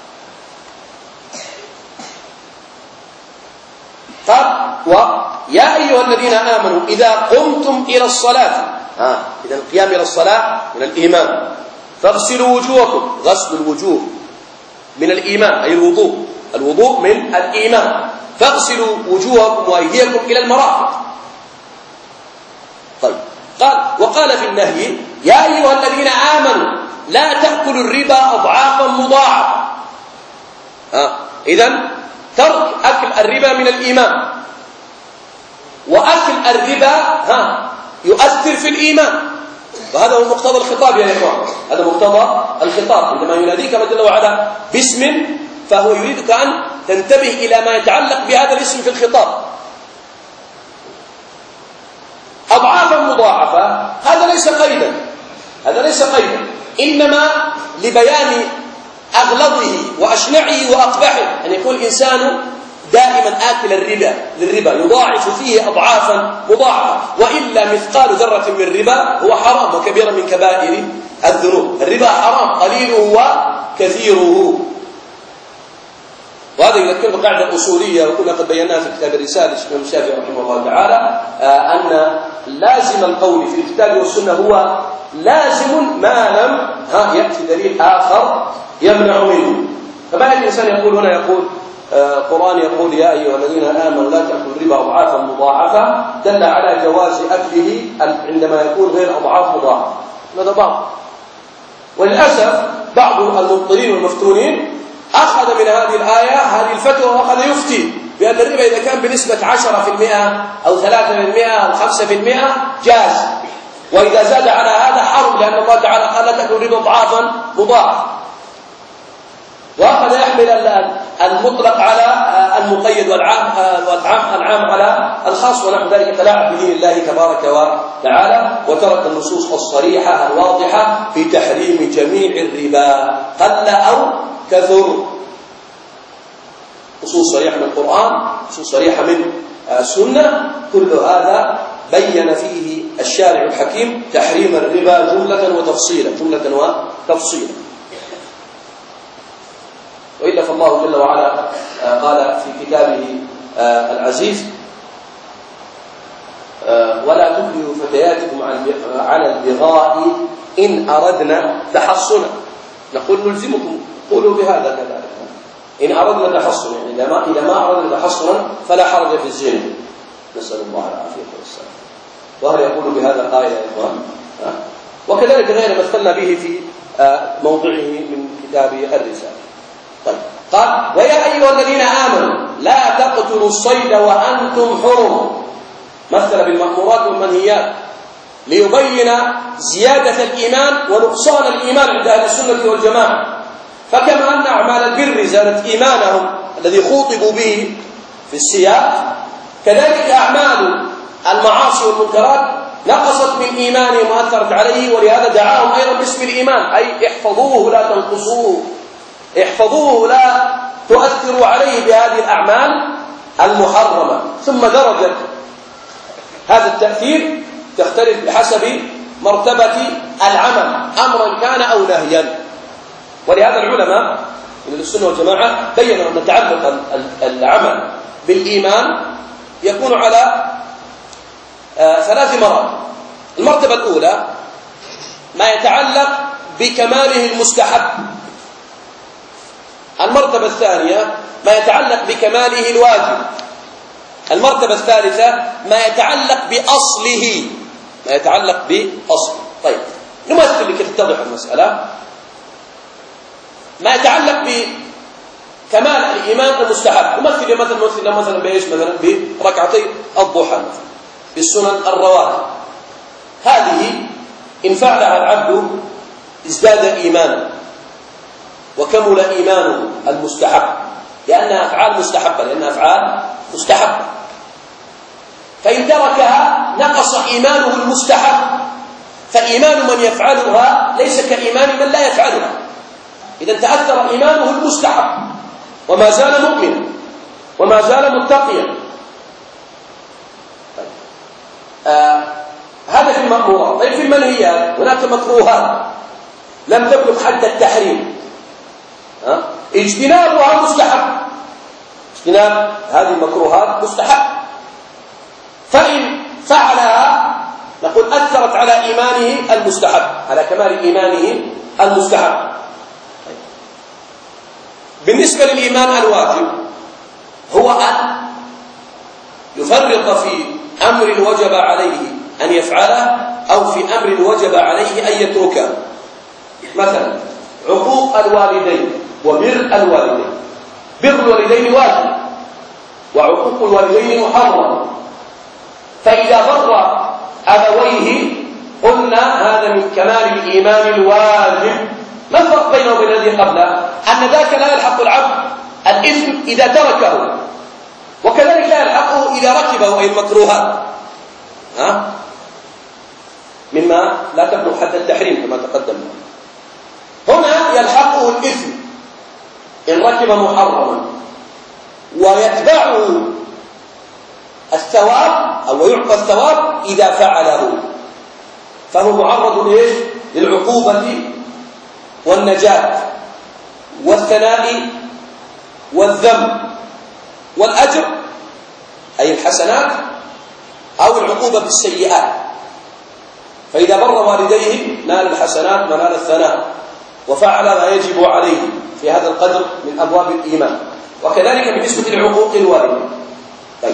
قال ويا أيها الذين آمنوا إذا قمتم إلى الصلاة، ها إذا القيام إلى الصلاة من الإيمان، فاغسلوا وجوهكم، غسل الوجوه من الإيمان، أي الوضوء، الوضوء من الإيمان، فاغسلوا وجوهكم وأيديكم إلى المرافق. طيب، قال وقال في النهي يا أيها الذين آمنوا لا تأكلوا الربا أضعافا مضاعفة. ها إذن ترك أكل الربا من الإيمان، وأكل الربا ها يؤثر في الإيمان، وهذا هو مقتضى الخطاب يا إخوان. هذا مقتضى الخطاب، عندما يناديك جل وعلا باسم فهو يريدك أن تنتبه إلى ما يتعلق بهذا الاسم في الخطاب. أضعافا مضاعفة هذا ليس قيدا، هذا ليس قيدا، إنما لبيان أغلظه وأشنعه وأقبحه، أن يكون الإنسان دائما آكل الربا للربا يضاعف فيه أضعافا مضاعفة، وإلا مثقال ذرة من الربا هو حرام وكبير من كبائر الذنوب. الربا حرام قليله وكثيره. وهذا يذكر بقاعدة الأصولية، وكنا قد بيناها في كتاب الرسالة الإمام الشافعي رحمه الله تعالى، أن لازم القول في الكتاب والسنة هو لازم ما لم ها يأتي دليل آخر يمنع منه. فما الإنسان يقول هنا، يقول القرآن يقول يا أيها الذين آمنوا لا تأكلوا الربا أضعافا مضاعفة، دل على جواز أكله عندما يكون غير أضعاف مضاعفة. هذا بعض، وللأسف بعض المبطلين والمفتونين أخذ من هذه الآية هذه الفتوى وأخذ يفتي بأن الربا إذا كان بنسبة عشرة في المئة أو ثلاثة في المئة أو خمسة في المئة جاز، وإذا زاد على هذا حرم، لأن الله تعالى قال لا تأكلوا الربا أضعافا مضاعفة. وأخذ يحمل المطلق على المقيد والعام العام على الخاص، ونحو ذلك تلاعب بدين الله تبارك وتعالى، وترك النصوص الصريحة الواضحة في تحريم جميع الربا قل أو كثر. نصوص صريحة من القرآن، نصوص صريحة من السنة، كل هذا بين فيه الشارع الحكيم تحريم الربا جملة وتفصيلا، جملة وتفصيلا. وإلا فالله جل وعلا قال في كتابه العزيز ولا تكرهوا فتياتكم على البغاء إن أردنا تحصنا. نقول نلزمكم قولوا بهذا كذلك إن أردنا تحصنا، يعني إذا ما إذا ما أردنا تحصنا فلا حرج في الزنا. نسأل الله العافية والسلام. وهل يقول بهذا الآية يا إخوان؟ وكذلك غير ما مثلنا به في موضعه من كتاب الرسالة. طيب قال ويا أيها الذين آمنوا لا تقتلوا الصيد وأنتم حرم، مثل بالمأمورات والمنهيات ليبين زيادة الإيمان ونقصان الإيمان عند أهل السنة والجماعة. فكما أن أعمال البر زادت إيمانهم الذي خوطبوا به في السياق، كذلك أعمال المعاصي والمنكرات نقصت من إيمانهم وأثرت عليه، ولهذا دعاهم أيضا باسم الإيمان، أي احفظوه لا تنقصوه، احفظوه لا تؤثروا عليه بهذه الأعمال المحرمة. ثم درجة هذا التأثير تختلف بحسب مرتبة العمل، أمرا كان أو نهيا. ولهذا العلماء من السنة والجماعة بيّنوا أن تعلق العمل بالإيمان يكون على ثلاث مراتب. المرتبة الأولى ما يتعلق بكماله المستحب، المرتبة الثانية ما يتعلق بكماله الواجب، المرتبة الثالثة ما يتعلق بأصله، ما يتعلق بأصله. طيب نمثل لكي تتضح المسألة. ما يتعلق بكمال الإيمان المستحب نمثل مثلا نمثل مثلا بإيش؟ مثلا بركعتي الضحى مثلا بالسنن الرواتب. هذه إن فعلها العبد ازداد إيمانا وكمل إيمانه المستحب، لأنها أفعال مستحبة، لأنها أفعال مستحبة. فإن تركها نقص إيمانه المستحب، فإيمان من يفعلها ليس كإيمان من لا يفعلها. إذا تأثر إيمانه المستحب وما زال مؤمنا وما زال متقيا. آه هذا في المأمورات. طيب في المنهيات هناك مكروهات لم تبلغ حد التحريم، آه؟ اجتنابها مستحب، اجتناب هذه المكروهات مستحب. فإن فعلها نقول أثرت على إيمانه المستحب، على كمال إيمانه المستحب. بالنسبة للإيمان الواجب هو أن يفرط في أمر وجب عليه أن يفعله أو في أمر وجب عليه أن يتركه. مثلا عقوق الوالدين وبر الوالدين، بر الوالدين واجب وعقوق الوالدين محرم. فإذا بر أبويه قلنا هذا من كمال الإيمان الواجب. ما الفرق بينه وبين الذي قبله؟ أن ذاك لا يلحق العبد الإثم إذا تركه، وكذلك لا يلحقه إذا ركبه أي المكروهات، ها؟ مما لا تبلغ حد التحريم كما تقدم. هنا يلحقه الإثم إن ركب محرما، ويتبعه الثواب أو يعطى الثواب إذا فعله، فهو معرض لإيش؟ للعقوبة والنجاة والثناء والذم والأجر أي الحسنات أو العقوبة بالسيئات. فإذا بر والديه نال الحسنات ونال الثناء وفعل ما يجب عليه في هذا القدر من أبواب الإيمان. وكذلك بالنسبة لعقوق الوالدين. طيب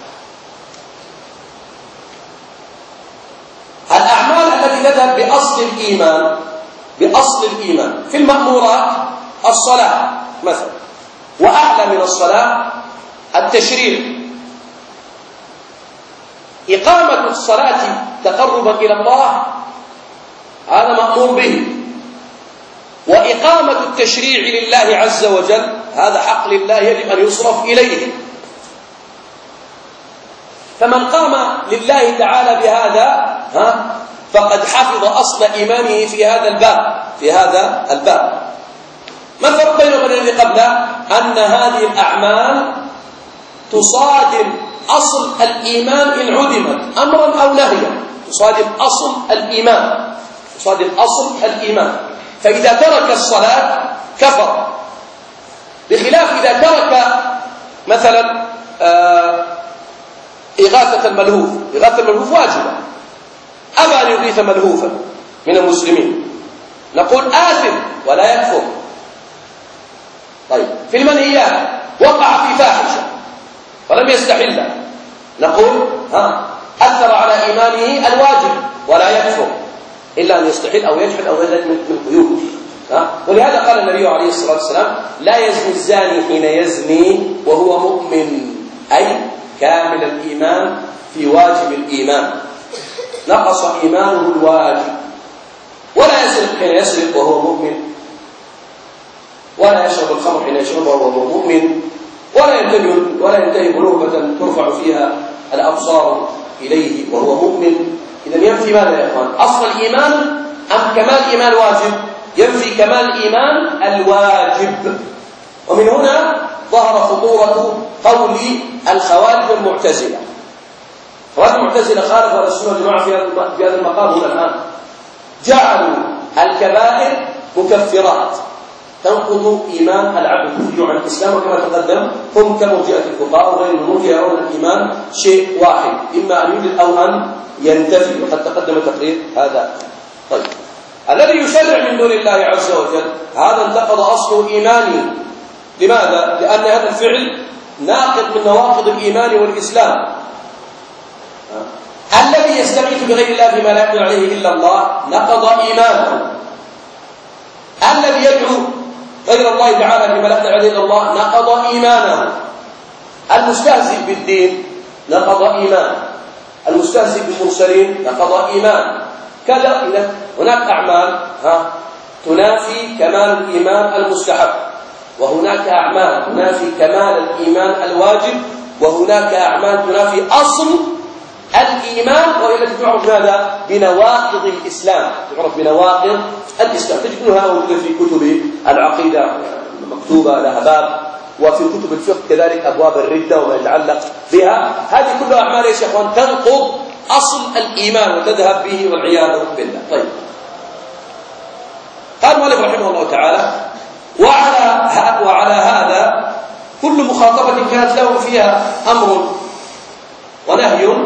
الأعمال التي تذهب بأصل الإيمان، بأصل الإيمان في المأمورات الصلاة مثلا، وأعلى من الصلاة التشريع. إقامة الصلاة تقربا إلى الله هذا مأمور به، وإقامة التشريع لله عز وجل هذا حق لله يجب أن يصرف إليه. فمن قام لله تعالى بهذا ها فقد حفظ أصل إيمانه في هذا الباب، في هذا الباب. ما الفرق بينه وبين الذي قبله؟ أن هذه الأعمال تصادم أصل الإيمان إن عدمت أمرا أو نهيا، تصادم أصل الإيمان، تصادم أصل الإيمان. فإذا ترك الصلاة كفر، بخلاف إذا ترك مثلا إغاثة الملهوف، إغاثة الملهوف واجبة، أبى أن يغيث ملهوفا من المسلمين نقول آثم ولا يكفر. طيب في المنهيات وقع في فاحشة ولم يستحل نقول ها أثر على إيمانه الواجب ولا يكفر إلا أن يستحل أو يجحد أو يزن من قيود. ولهذا قال النبي عليه الصلاة والسلام لا يزني الزاني حين يزني وهو مؤمن، أي كامل الإيمان في واجب الإيمان، نقص إيمانه الواجب. ولا يسرق حين يسرق وهو مؤمن، ولا يشرب الخمر حين يشربه وهو مؤمن، ولا ينتهي ولا ينتهي بلوغة ترفع فيها الأبصار إليه وهو مؤمن. إذا ينفي ماذا يا إخوان؟ أصل الإيمان أم كمال الإيمان واجب؟ ينفي كمال الإيمان الواجب. ومن هنا ظهر خطورة قول الخوارج والمعتزلة. الخوارج المعتزلة خالفوا أهل السنة والجماعة في هذا المقام هنا الآن، جعلوا الكبائر مكفرات تنقض إيمان العبد الكفري عن الإسلام، وكما تقدم هم كمرجئة الفقهاء وغير المرجئة يرون الإيمان شيء واحد، إما أن يوجد أو أن ينتفي، وقد تقدم تقرير هذا. طيب الذي يشرع من دون الله عز وجل هذا انتقض أصل إيمانه. لماذا؟ لأن هذا الفعل ناقض من نواقض الإيمان والإسلام. الذي يستغيث بغير الله فيما لا يقدر عليه إلا الله نقض إيمانه. الذي يدعو غير الله تعالى فيما لا يقدر عليه إلا الله نقض إيمانه. المستهزئ بالدين نقض إيمانه. المستهزئ بالمرسلين نقض إيمان. كذا. إذا هناك أعمال ها تنافي كمال الإيمان المستحب، وهناك أعمال تنافي كمال الإيمان الواجب، وهناك أعمال تنافي أصل الإيمان، وهي التي تعرف ماذا؟ بنواقض الإسلام، تعرف بنواقض الإسلام. تجدونها موجودة في كتب العقيدة مكتوبة لها باب، وفي كتب الفقه كذلك أبواب الردة وما يتعلق بها. هذه كلها أعمال يا إخوان تنقض أصل الإيمان وتذهب به والعياذ بالله. طيب قال المؤلف رحمه الله تعالى وعلى وعلى هذا كل مخاطبة كانت له فيها أمر ونهي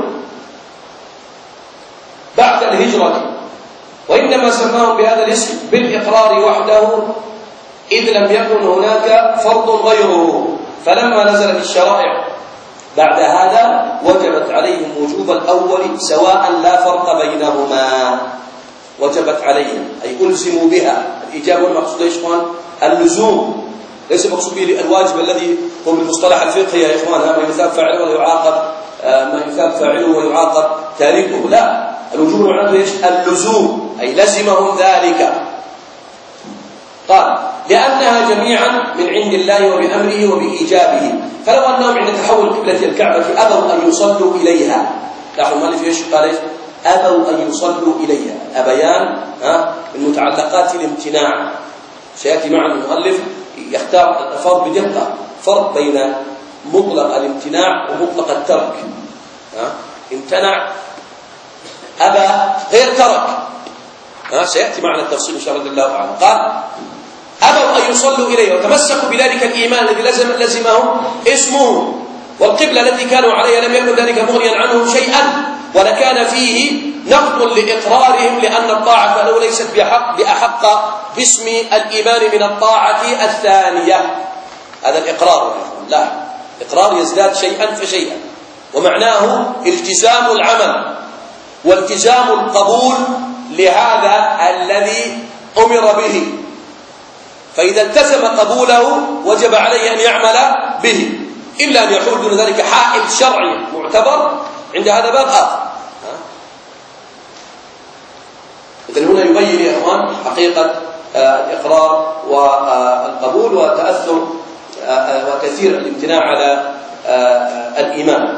بعد الهجرة، وإنما سماهم بهذا الاسم بالإقرار وحده إذ لم يكن هناك فرض غيره. فلما نزلت الشرائع بعد هذا وجبت عليهم وجوب الأول سواء لا فرق بينهما، وجبت عليهم أي ألزموا بها. الإجابة والمقصود يا إخوان اللزوم، ليس مقصود به الواجب الذي هو بالمصطلح الفقهي يا إخوان ما يثاب فاعله ويعاقب ما يثاب فاعله ويعاقب تاركه، لا، الوجوب معناته ايش؟ اللزوم، أي لزمهم ذلك. قال لأنها جميعا من عند الله وبأمره وبإيجابه، فلو أنهم عند تحول قبلة الكعبة أبوا أن يصلوا إليها، لاحظوا المؤلف ايش قال؟ ايش؟ أبوا أن يصلوا إليها، أبيان ها من متعلقات الامتناع. سيأتي معنا المؤلف يختار الفرق بدقة، فرق بين مطلق الامتناع ومطلق الترك. ها امتنع أبى غير ترك، ها سيأتي معنا التفصيل إن شاء الله الله أعلم. قال أبوا أن يصلوا إليه وتمسكوا بذلك الإيمان الذي لزم لزمهم اسمه، والقبلة التي كانوا عليها لم يكن ذلك مغنيا عنهم شيئا، ولكان فيه نقض لإقرارهم، لأن الطاعة له ليست بحق بأحق باسم الإيمان من الطاعة الثانية. هذا الإقرار، لا، إقرار يزداد شيئا فشيئا، ومعناه التزام العمل والتزام القبول لهذا الذي أمر به، فإذا التزم قبوله وجب عليه أن يعمل به، إلا أن يحول دون ذلك حائل شرعي معتبر عند هذا باب آخر. إذن هنا يبين يا إخوان حقيقة الإقرار والقبول وتأثر وتأثير الامتناع على الإيمان.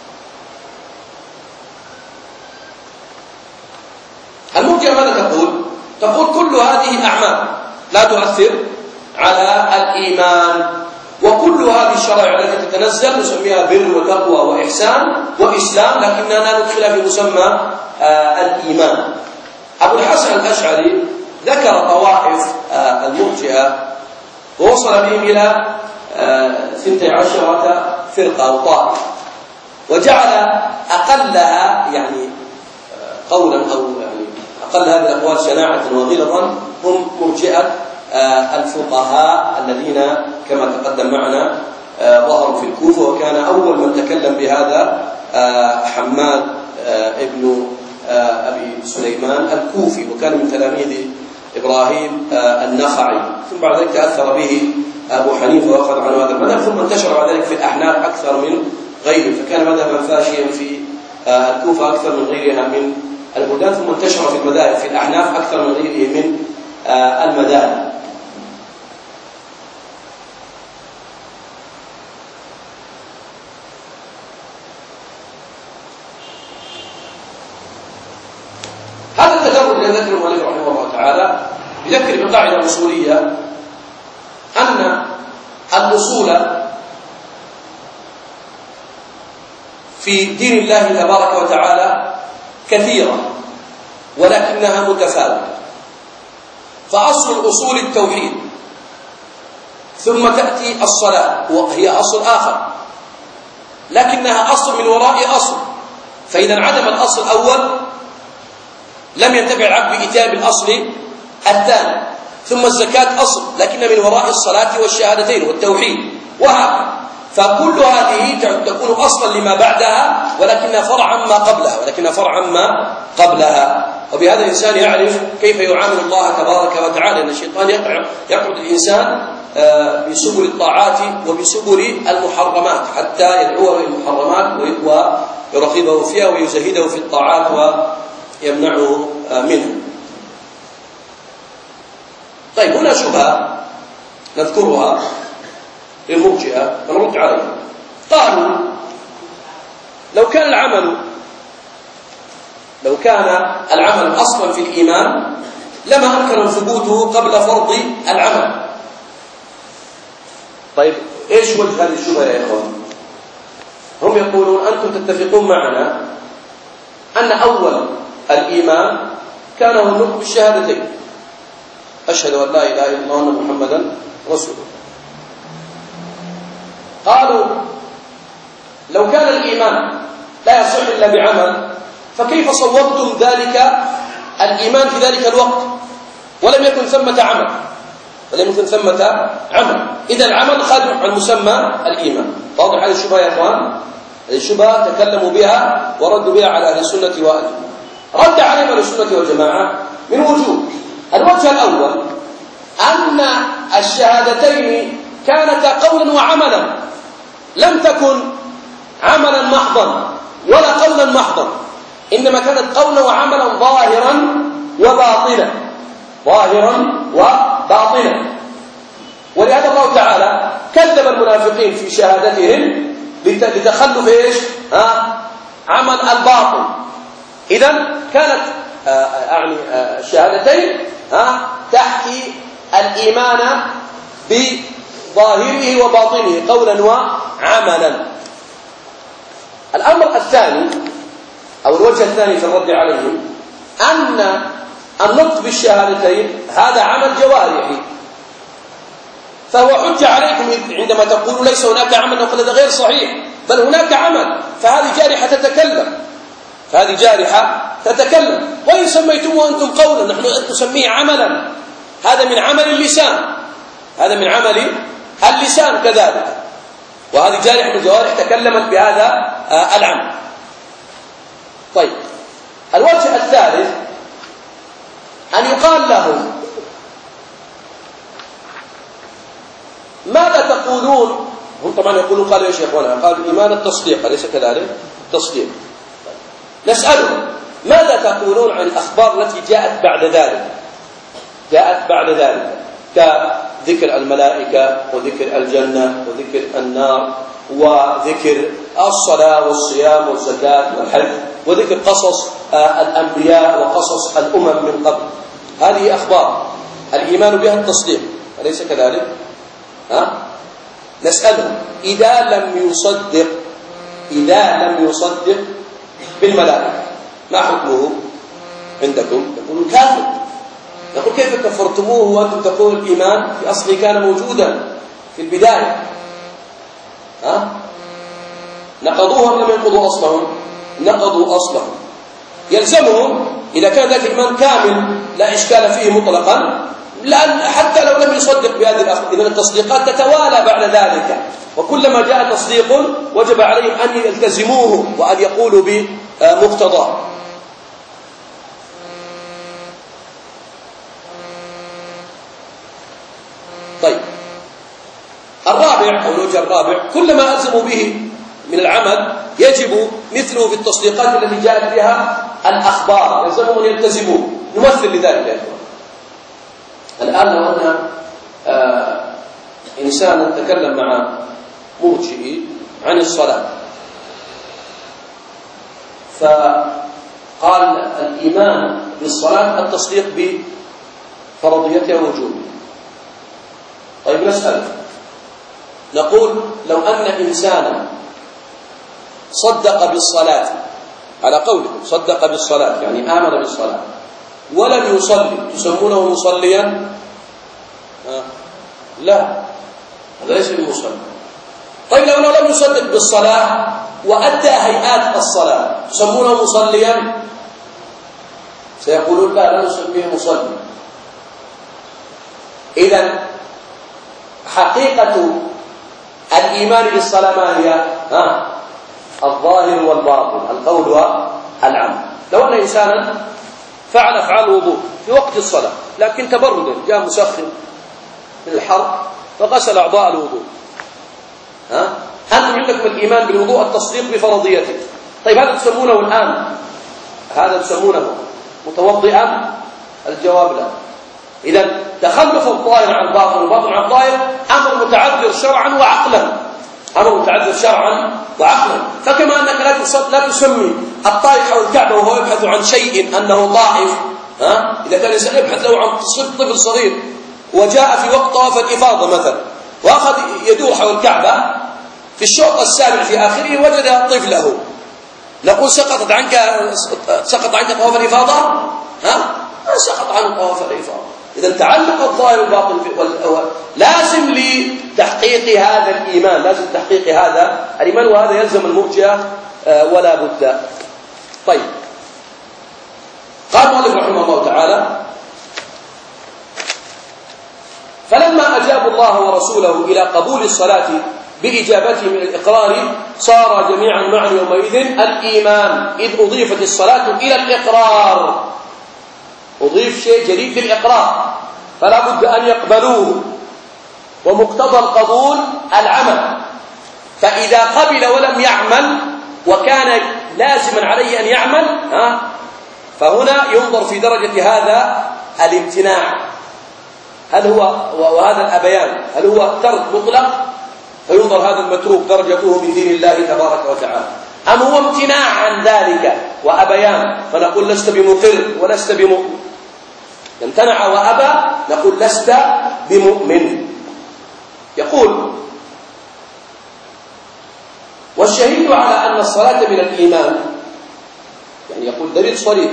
المرجئة ماذا تقول؟ تقول كل هذه أعمال لا تؤثر على الإيمان، وكل هذه الشرائع التي تتنزل نسميها بر وتقوى وإحسان وإسلام، لكننا لا ندخلها في مسمى الإيمان. أبو الحسن الأشعري ذكر طوائف المرجئة ووصل بهم إلى اثنتي عشرة فرقة أو طائفة، وجعل أقلها يعني قولا أو يعني أقل هذه الأقوال شناعة وغلظا هم مرجئة الفقهاء الذين كما تقدم معنا ظهروا في الكوفة، وكان أول من تكلم بهذا حماد ابن أبي سليمان الكوفي، وكان من تلاميذ إبراهيم النخعي، ثم بعد ذلك تأثر به أبو حنيفة وأخذ عنه هذا المذهب، ثم انتشر بعد ذلك في الأحناف أكثر من غيره، فكان مذهبا فاشيا في الكوفة أكثر من غيرها من البلدان، ثم انتشر في المذاهب في الأحناف أكثر من غيره من المذاهب. هذا التدرج الذي ذكره المؤلف رحمه الله تعالى يذكر بقاعدة أصولية أن الأصول في دين الله تبارك وتعالى كثيرة ولكنها متفاوتة. فأصل الأصول التوحيد، ثم تأتي الصلاة وهي أصل آخر لكنها أصل من وراء أصل، فإذا انعدم الأصل الأول لم ينتفع العبد بإتيان بالأصل الثاني. ثم الزكاة أصل لكن من وراء الصلاة والشهادتين والتوحيد، وهكذا. فكل هذه تكون أصلا لما بعدها ولكنها فرعا ما قبلها ولكنها فرعا ما قبلها وبهذا الإنسان يعرف كيف يعامل الله تبارك وتعالى، أن الشيطان يقعد الإنسان بسبل الطاعات وبسبل المحرمات حتى يدعوه إلى المحرمات ويرغبه فيها ويزهده في الطاعات ويمنعه منها. طيب، هنا شبهة نذكرها للمرجئة ونرد عليها. قالوا لو كان العمل لو كان العمل أصلا في الإيمان لما أمكن ثبوته قبل فرض العمل. طيب، إيش وجه هذه الشبهة يا إخوان؟ هم يقولون أنتم تتفقون معنا أن أول الإيمان كان هو النطق بالشهادتين، أشهد أن لا إله إلا الله وأن محمدا رسول الله. قالوا لو كان الإيمان لا يصح إلا بعمل فكيف صوبتم ذلك الإيمان في ذلك الوقت ولم يكن ثمة عمل ولم يكن ثمة عمل إذا العمل خارج عن مسمى الإيمان. واضح هذه الشبهة يا إخوان؟ هذه الشبهة تكلموا بها وردوا بها على أهل السنة والجماعة. رد عليهم أهل السنة والجماعة من وجوه. الوجه الأول أن الشهادتين كانتا قولا وعملا، لم تكن عملا محضا ولا قولا محضا، إنما كانت قولا وعملا ظاهرا وباطنا ظاهرا وباطنا. ولهذا الله تعالى كذب المنافقين في شهادتهم لتخلف ايش؟ ها؟ عمل الباطن. إذن كانت يعني الشهادتين ها تحكي الإيمان بظاهره وباطنه قولا وعملا. الأمر الثاني أو الوجه الثاني في الرد عليهم أن النطق بالشهادتين هذا عمل جوارحي، فهو حجة عليكم عندما تقولوا ليس هناك عمل، نقول هذا غير صحيح، بل هناك عمل، فهذه جارحة تتكلم فهذه جارحة تتكلم وإن سميتموه أنتم قولا نحن نسميه عملا، هذا من عمل اللسان هذا من عمل اللسان كذلك، وهذه جارحة من الجوارح تكلمت بهذا العمل. طيب، الوجه الثالث أن يقال لهم ماذا تقولون؟ هم طبعا يقولون قالوا يا شيخنا قالوا الإيمان التصديق، أليس كذلك؟ تصديق. نسألهم ماذا تقولون عن الأخبار التي جاءت بعد ذلك جاءت بعد ذلك كذكر الملائكة وذكر الجنة وذكر النار وذكر الصلاة والصيام والزكاة والحج وذكر قصص الأنبياء وقصص الأمم من قبل؟ هذه أخبار الإيمان بها التصديق، أليس كذلك؟ ها؟ نسألهم إذا لم يصدق إذا لم يصدق بالملائكة ما حكمه عندكم؟ يقولون كافر. نقول كيف كفرتموه وأنتم تقولون الإيمان في أصله كان موجودا في البداية؟ ها؟ نقضوه أم لم ينقضوا أصلهم؟ نقضوا أصلهم. يلزمهم إذا كان ذلك الإيمان كامل لا إشكال فيه مطلقا، لأن حتى لو لم يصدق بهذه الأخذ، إذن التصديقات تتوالى بعد ذلك، وكلما جاء تصديق وجب عليهم أن يلتزموه وأن يقولوا بمقتضاه. طيب، الرابع أو الوجه الرابع، كلما ألزموا به من العمل يجب مثله في التصديقات التي جاءت بها الأخبار، يلزمهم أن يلتزموه. نمثل لذلك يا إخوان. الآن لو أن آه إنسان تكلم مع مرجئ عن الصلاة، فقال الإيمان بالصلاة التصديق بفرضيتها ووجوبها. طيب نسأل، نقول لو أن إنسانا صدق بالصلاة على قوله صدق بالصلاة يعني آمن بالصلاة ولم يصلي، تسمونه مصليا؟ آه. لا، هذا ليس بمصلي. طيب لو لم يصدق بالصلاة وأدى هيئات الصلاة، تسمونه مصليا؟ سيقولون لا، لا نسميه مصلي. إذن حقيقة الإيمان بالصلاة ما هي؟ ها؟ الظاهر والباطن، القول والعمل. لو أن إنسانا فعل أفعال الوضوء في وقت الصلاة لكن تبردا، جاء مسخن من الحر فغسل أعضاء الوضوء، ها؟ أنتم عندكم الإيمان بالوضوء التصديق بفرضيته. طيب هذا تسمونه الآن هذا تسمونه متوضئا؟ الجواب لا. إذا تخلف الظاهر عن الباطن والباطن عن الظاهر أمر متعذر شرعا وعقلا، أمر متعذر شرعا وعقلا. فكما أنك لا لا تسمي الطائف حول الكعبة وهو يبحث عن شيء أنه طائف، ها؟ إذا كان الإنسان يبحث له عن طفل صغير وجاء في وقت طواف الإفاضة مثلا وأخذ يدور حول الكعبة في الشوط السابع في آخره وجد طفله، نقول سقطت عنك سقط عنك طواف الإفاضة؟ ها؟ ما سقط عنه طواف الإفاضة. إذا تعلق الظاهر والباطن لازم لتحقيق هذا الإيمان، لازم تحقيق هذا الإيمان، وهذا يلزم المرجئة ولا بد. طيب، قال المؤلف رحمه الله تعالى: فلما أجابوا الله ورسوله إلى قبول الصلاة بإجابته من الإقرار صار جميعا معا يومئذ الإيمان، إذ أضيفت الصلاة إلى الإقرار، أضيف شيء جديد للإقرار فلا بد أن يقبلوه، ومقتضى القبول العمل، فإذا قبل ولم يعمل وكان لازما عليه أن يعمل، ها، فهنا ينظر في درجة هذا الامتناع، هل هو وهذا الأبيان هل هو ترك مطلق فينظر هذا المتروك درجته من دين الله تبارك وتعالى، أم هو امتناع عن ذلك وأبيان فنقول لست بمقر ولست بمؤمن. امتنع وأبى نقول لست بمؤمن. يقول: والشهيد على أن الصلاة من الإيمان، يعني يقول دليل صريح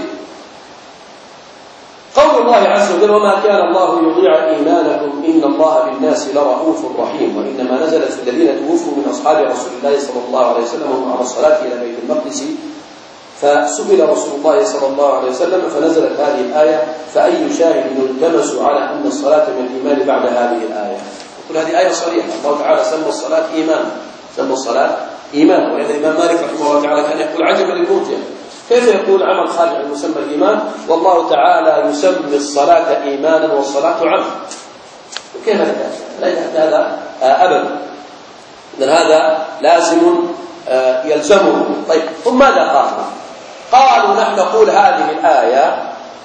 قول الله عز وجل: وما كان الله يضيع إيمانكم إن الله بالناس لرؤوف رحيم. وإنما نزلت في الذين توفوا من أصحاب رسول الله صلى الله عليه وسلم وهم على الصلاة إلى بيت المقدس، فسئل رسول الله صلى الله عليه وسلم فنزلت هذه الآية: فأي شاهد يلتمس على أن الصلاة من الإيمان بعد هذه الآية. يقول هذه آية صريحة، الله تعالى سمى الصلاة إيمان، سمى الصلاة إيمان. ولهذا الإمام مالك رحمه الله تعالى كان يقول: عجبا للمرجئة، كيف يقول عمل خارج عن مسمى الإيمان والله تعالى يسمي الصلاة إيمانا والصلاة عمل؟ كيف هذا؟ لا يحدث هذا أبدا. إذن هذا لازم يلزمه. طيب، ثم ماذا قالوا؟ قالوا: نحن نقول هذه الآية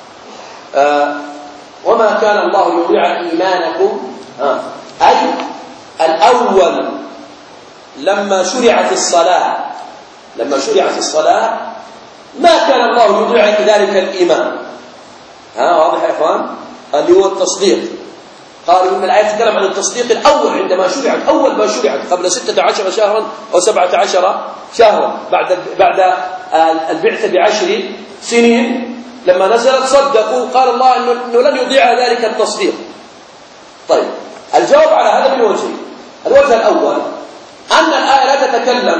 وما كان الله يضيع إيمانكم، أي الأول لما شرعت الصلاة لما شرعت الصلاة ما كان الله يضيع ذلك الإيمان. ها، واضح يا إخوان؟ اللي هو التصديق. قالوا إن الآية تتكلم عن التصديق الأول عندما شرعت، أول ما شرعت قبل ستة عشر شهرا أو سبعة عشر شهرا بعد بعد البعثة بعشر سنين لما نزلت صدقوا، قال الله إنه لن يضيع ذلك التصديق. طيب، الجواب على هذا من وجهين. الوجه الأول أن الآية لا تتكلم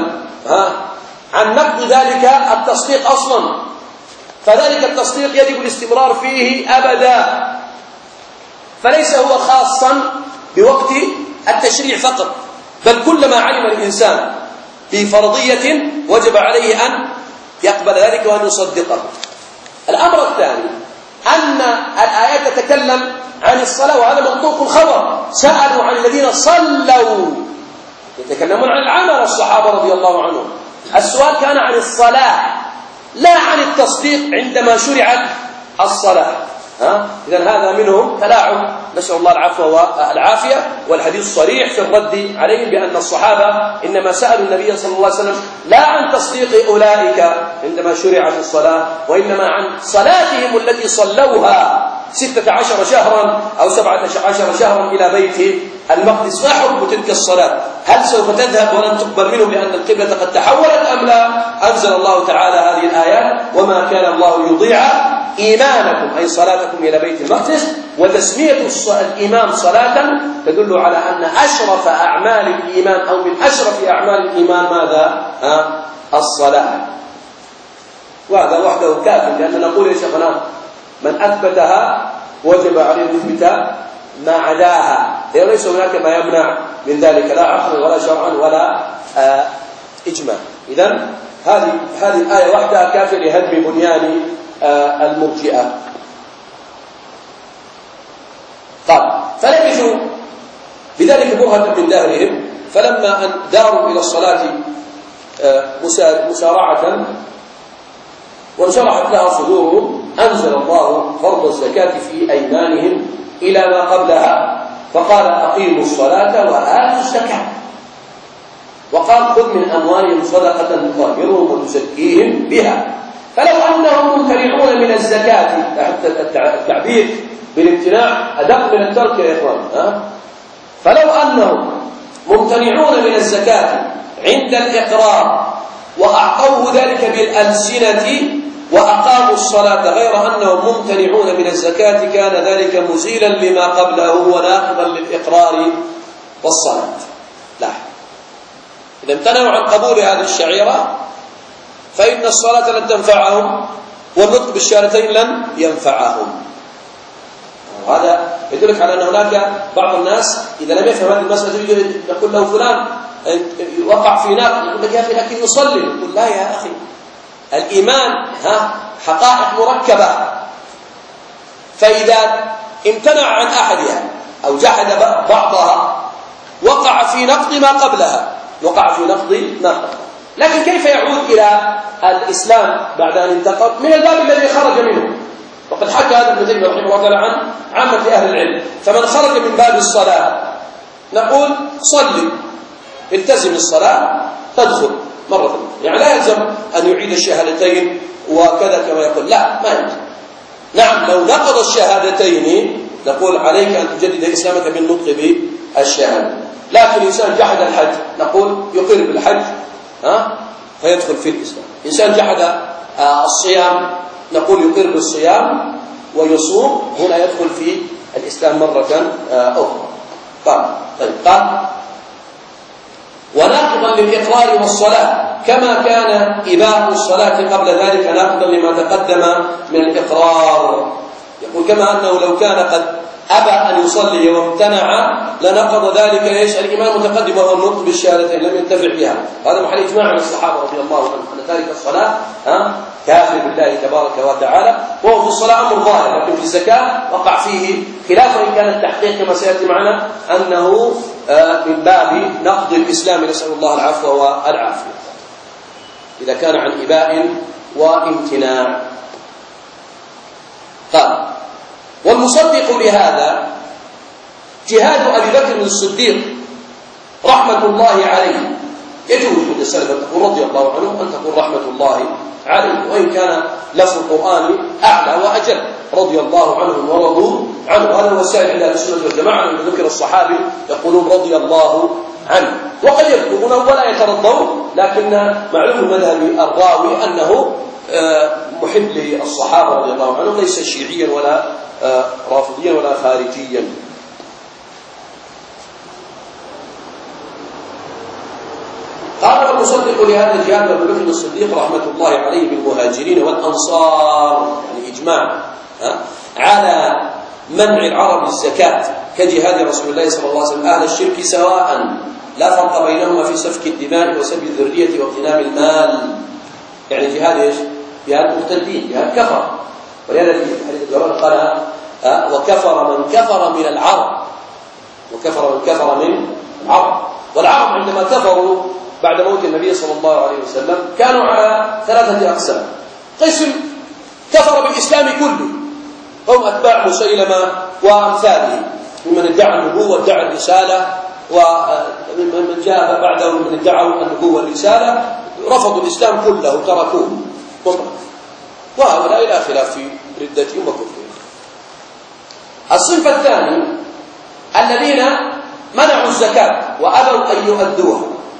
ها عن نقض ذلك التصديق أصلا، فذلك التصديق يجب الاستمرار فيه أبدا، فليس هو خاصا بوقت التشريع فقط، بل كلما علم الإنسان بفرضية وجب عليه أن يقبل ذلك وأن يصدقه. الأمر الثاني أن الآيات تتكلم عن الصلاة، وهذا منطوق الخبر، سألوا عن الذين صلوا، يتكلمون عن العمل الصحابة رضي الله عنهم، السؤال كان عن الصلاة لا عن التصديق عندما شرعت الصلاة. ها؟ إذن هذا منهم تلاعب، نسأل الله العفو والعافية، والحديث صريح في الرد عليهم بأن الصحابة إنما سألوا النبي صلى الله عليه وسلم لا عن تصديق أولئك عندما شرعت الصلاة، وإنما عن صلاتهم التي صلوها ستة عشر شهرا أو سبعة عشر شهرا إلى بيت المقدس. ما حكم تلك الصلاة؟ هل سوف تذهب ولن تقبل منهم لأن القبلة قد تحولت أم لا؟ أنزل الله تعالى هذه الآيات: وما كان الله يضيع إيمانكم، أي صلاتكم إلى بيت المقدس. وتسمية الإمام صلاة تدل على أن أشرف أعمال الإيمان أو من أشرف أعمال الإيمان ماذا؟ أه؟ الصلاة. وهذا وحده كافٍ، لأن نقول يا شيخنا من أثبتها وجب عليه أن يثبت ما عداها، ليس هناك ما يمنع من ذلك، لا عقلا ولا شرعا ولا آه إجماع. إذن هذه هذه الآية وحدها كافية لهدم بنيان آه المرجئة. قال: فلبثوا بذلك برهة من دهرهم، فلما أن داروا إلى الصلاة آه مسارعة وانشرحت لها صدورهم، أنزل الله فرض الزكاة في أيمانهم إلى ما قبلها، فقال: أقيموا الصلاة وآتوا الزكاة، وقال: خذ من أموالهم صدقة تطهرهم وتزكيهم بها. فلو أنهم ممتنعون من الزكاة، حتى التعبير بالامتناع أدق من الترك يا إخوان، ها؟ فلو أنهم ممتنعون من الزكاة عند الإقرار وأعطوه ذلك بالألسنة وأقاموا الصلاة غير أنهم ممتنعون من الزكاة، كان ذلك مزيلا لما قبله وناقضا للإقرار والصلاة. لا، إذا امتنعوا عن قبول هذه الشعيرة فإن الصلاة لن تنفعهم والنطق بالشهادتين لن ينفعهم. وهذا يدلك على أن هناك بعض الناس إذا لم يفهم هذه المسألة يقول له فلان وقع في ناقض، يقول لك يا أخي لكن يصلي، يقول لا يا أخي، الإيمان ها حقائق مركبة، فإذا امتنع عن أحدها أو جحد بعضها وقع في نقض ما قبلها، وقع في نقض ما قبلها. لكن كيف يعود إلى الإسلام بعد أن انتقض؟ من الباب الذي خرج منه، وقد حكى هذا ابن تيمية رحمه الله تعالى عن عامة أهل العلم. فمن خرج من باب الصلاة نقول صلي، التزم الصلاة، تدخل مرة، يعني لا يلزم أن يعيد الشهادتين وكذا كما يقول، لا ما يلزم. نعم لو نقض الشهادتين نقول عليك أن تجدد إسلامك بالنطق بالشهادة. لكن إنسان جحد الحج نقول يقر بالحج ها فيدخل في الإسلام. إنسان جحد الصيام نقول يقر بالصيام ويصوم، هنا يدخل في الإسلام مرة أخرى. قال طيب قال وناقضا للإقرار والصلاة كما كان إباء الصلاة قبل ذلك ناقضا لما تقدم من الإقرار. يقول كما أنه لو كان قد أبى أن يصلي وامتنع لنقض ذلك ايش؟ الإيمان متقدم وهو النطق بالشهادتين لم ينتفع بها. هذا محل إجماع من الصحابة رضي الله عنهم أن تارك الصلاة ها كافر بالله تبارك وتعالى، وهو في الصلاة أمر ظاهر، لكن في الزكاة وقع فيه خلاف، وإن كان التحقيق كما سيأتي معنا أنه من باب نقض الإسلام، نسأل الله العفو والعافية إذا كان عن إباء وامتناع. قال والمصدق لهذا جهاد أبي بكر الصديق رحمة الله عليه. يجوز عند السلف أن تقول رضي الله عنه وأن تقول رحمة الله عليه، وإن كان لفظ القرآن أعلى وأجل، رضي الله عنهم ورضوا عنه. هذا هو السائل عند أهل السنة والجماعة، أن ذكر الصحابي يقولون رضي الله عنه، وقد يذكرونه ولا يترضون، لكن معلوم مذهب الراوي أنه محب للصحابة رضي الله عنهم، ليس شيعيا ولا رافضيا ولا خارجيا. قال والمصدق لهذا الجهاد أبو بكر الصديق رحمة الله عليه بالمهاجرين والأنصار، يعني إجماع على منع العرب الزكاة كجهاد رسول الله صلى الله عليه وسلم أهل الشرك سواء، لا فرق بينهما في سفك الدماء وسبي الذرية واغتنام المال. يعني جهاد ايش؟ جهاد مرتدين، جهاد كفر. ولهذا في حديث الجواب قال وكفر من كفر من العرب، وكفر من كفر من العرب. والعرب عندما كفروا بعد موت النبي صلى الله عليه وسلم كانوا على ثلاثة أقسام. قسم كفر بالإسلام كله، هم أتباع مسيلمة وأمثاله ممن ادعى النبوة وادعى الرسالة، ومن جاء بعدهم من ادعوا النبوة والرسالة رفضوا الإسلام كله تركوه مطلقا، وهؤلاء لا خلاف في ردتهم وكفرهم. الصنف الثاني الذين منعوا الزكاة وأبوا أن يؤدوها،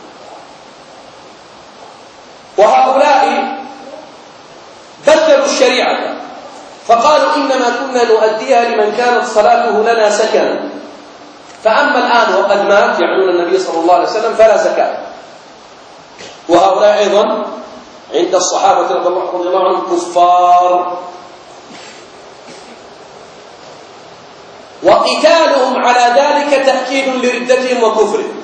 وهؤلاء بدلوا الشريعة فقالوا إنما كنا نؤديها لمن كانت صلاته لنا سكنا، فأما الآن وقد مات يعنون النبي صلى الله عليه وسلم فلا زكاة. وهؤلاء أيضا عند الصحابة رضي الله عنهم كفار، وقتالهم على ذلك تأكيد لردتهم وكفرهم،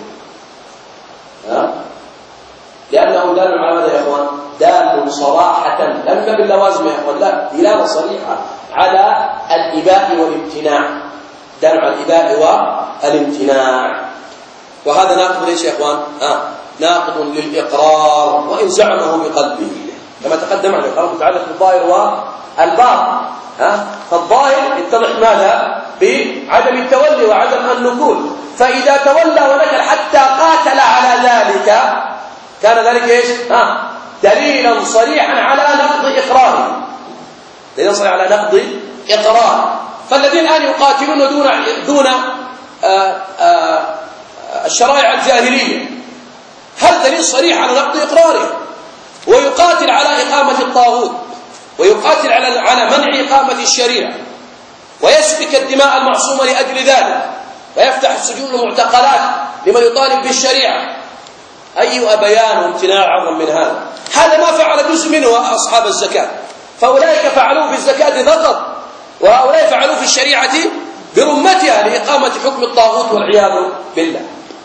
لأنه دال على ماذا يا أخوان؟ دال صراحة لم باللوازم يا أخوان، لا، دلالة صريحة على الإباء والامتناع، دال على الإباء والامتناع. وهذا ناقض ليش يا أخوان؟ ها ناقض للإقرار وإن زعمه بقلبه، كما تقدم عليه الإقرار متعلق بالظاهر والباطن. ها فالظاهر يتضح ماذا؟ بعدم التولي وعدم النكول، فإذا تولى ونكل حتى قاتل على ذلك كان ذلك ايش؟ ها دليلا صريحا على نقض إقراره، دليلا صريحا على نقض إقرار. فالذين الآن يقاتلون دون دون آآ آآ الشرائع الجاهلية هل دليل صريح على نقض إقراره؟ ويقاتل على إقامة الطاغوت، ويقاتل على على منع إقامة الشريعة، ويسفك الدماء المعصومة لأجل ذلك، ويفتح السجون والمعتقلات لمن يطالب بالشريعة. أي بيان وامتناع أعظم من هذا؟ هذا ما فعل جزء منه أصحاب الزكاة، فأولئك فعلوا في الزكاة فقط، وهؤلاء فعلوا في الشريعة برمتها لإقامة حكم الطاغوت والعياذ بالله.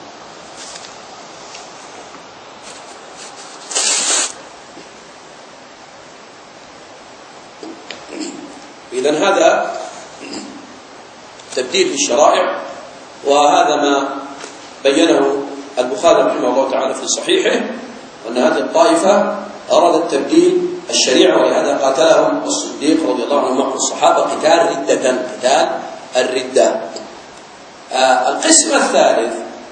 إذن هذا تبديل في الشرائع، وهذا ما بينه البخاري رحمه الله تعالى في صحيحه، أن هذه الطائفة أرادت تبديل الشريعة، ولهذا قاتلهم الصديق رضي الله عنه مع الصحابة قتال ردة، قتال الردة. آه القسم الثالث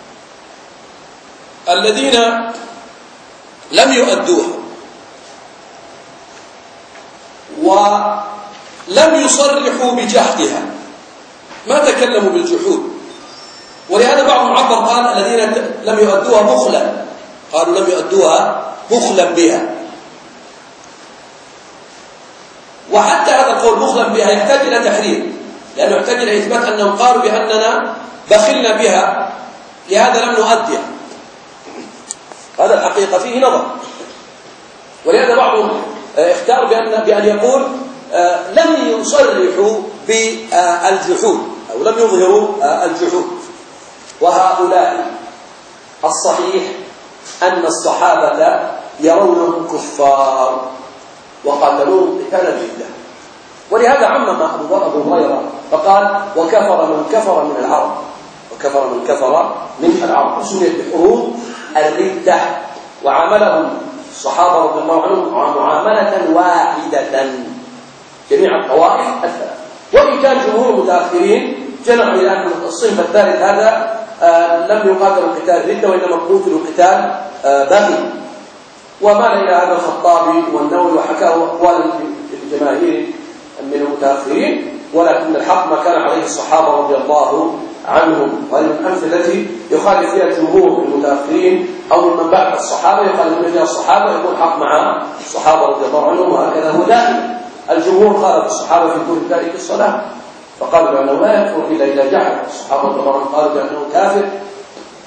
الذين لم يؤدوها ولم يصرحوا بجحدها، ما تكلموا بالجحود، ولهذا بعضهم عبر قال الذين لم يؤدوها بخلا، قالوا لم يؤدوها بخلا بها. وحتى هذا القول بخلا بها يحتاج إلى تحرير، لأنه يحتاج إلى إثبات أنهم قالوا بأننا بخلنا بها لهذا لم نؤديها. هذا الحقيقة فيه نظر، ولهذا بعضهم اختار بأن بأن يقول لم يصرحوا بالجحود أو لم يظهروا الجحود. وهؤلاء الصحيح أن الصحابة يرونهم كفار وقاتلوهم قتال الردة، ولهذا عمم أبو هريرة فقال وكفر من كفر من العرب، وكفر من كفر من العرب، وسميت بحروب الردة، وعاملهم الصحابة رضي الله عنهم معاملة واحدة جميع الطوائف الثلاث. وإن كان جمهور المتأخرين جمعوا إلى أن الصنف الثالث هذا آه لم يقاتلوا قتال الردة وإنما قتلوا قتال آه باغي، ومال إلى هذا الخطابي والنووي وحكاه أقوالا لجماهير من المتأخرين، ولكن الحق ما كان عليه الصحابة رضي الله عنهم. وهذه من الأمثلة التي يخالف فيها جمهور المتأخرين أو من بعد الصحابة يخالفون فيها الصحابة يكون حق مع الصحابة رضي الله عنهم، وهكذا هو دائما. الجمهور خالف الصحابة في كل ذلك الصلاة، فقالوا بأنه لا يكفر إلا إذا جحد. الصحابة رضي الله عنهم قالوا بأنه كافر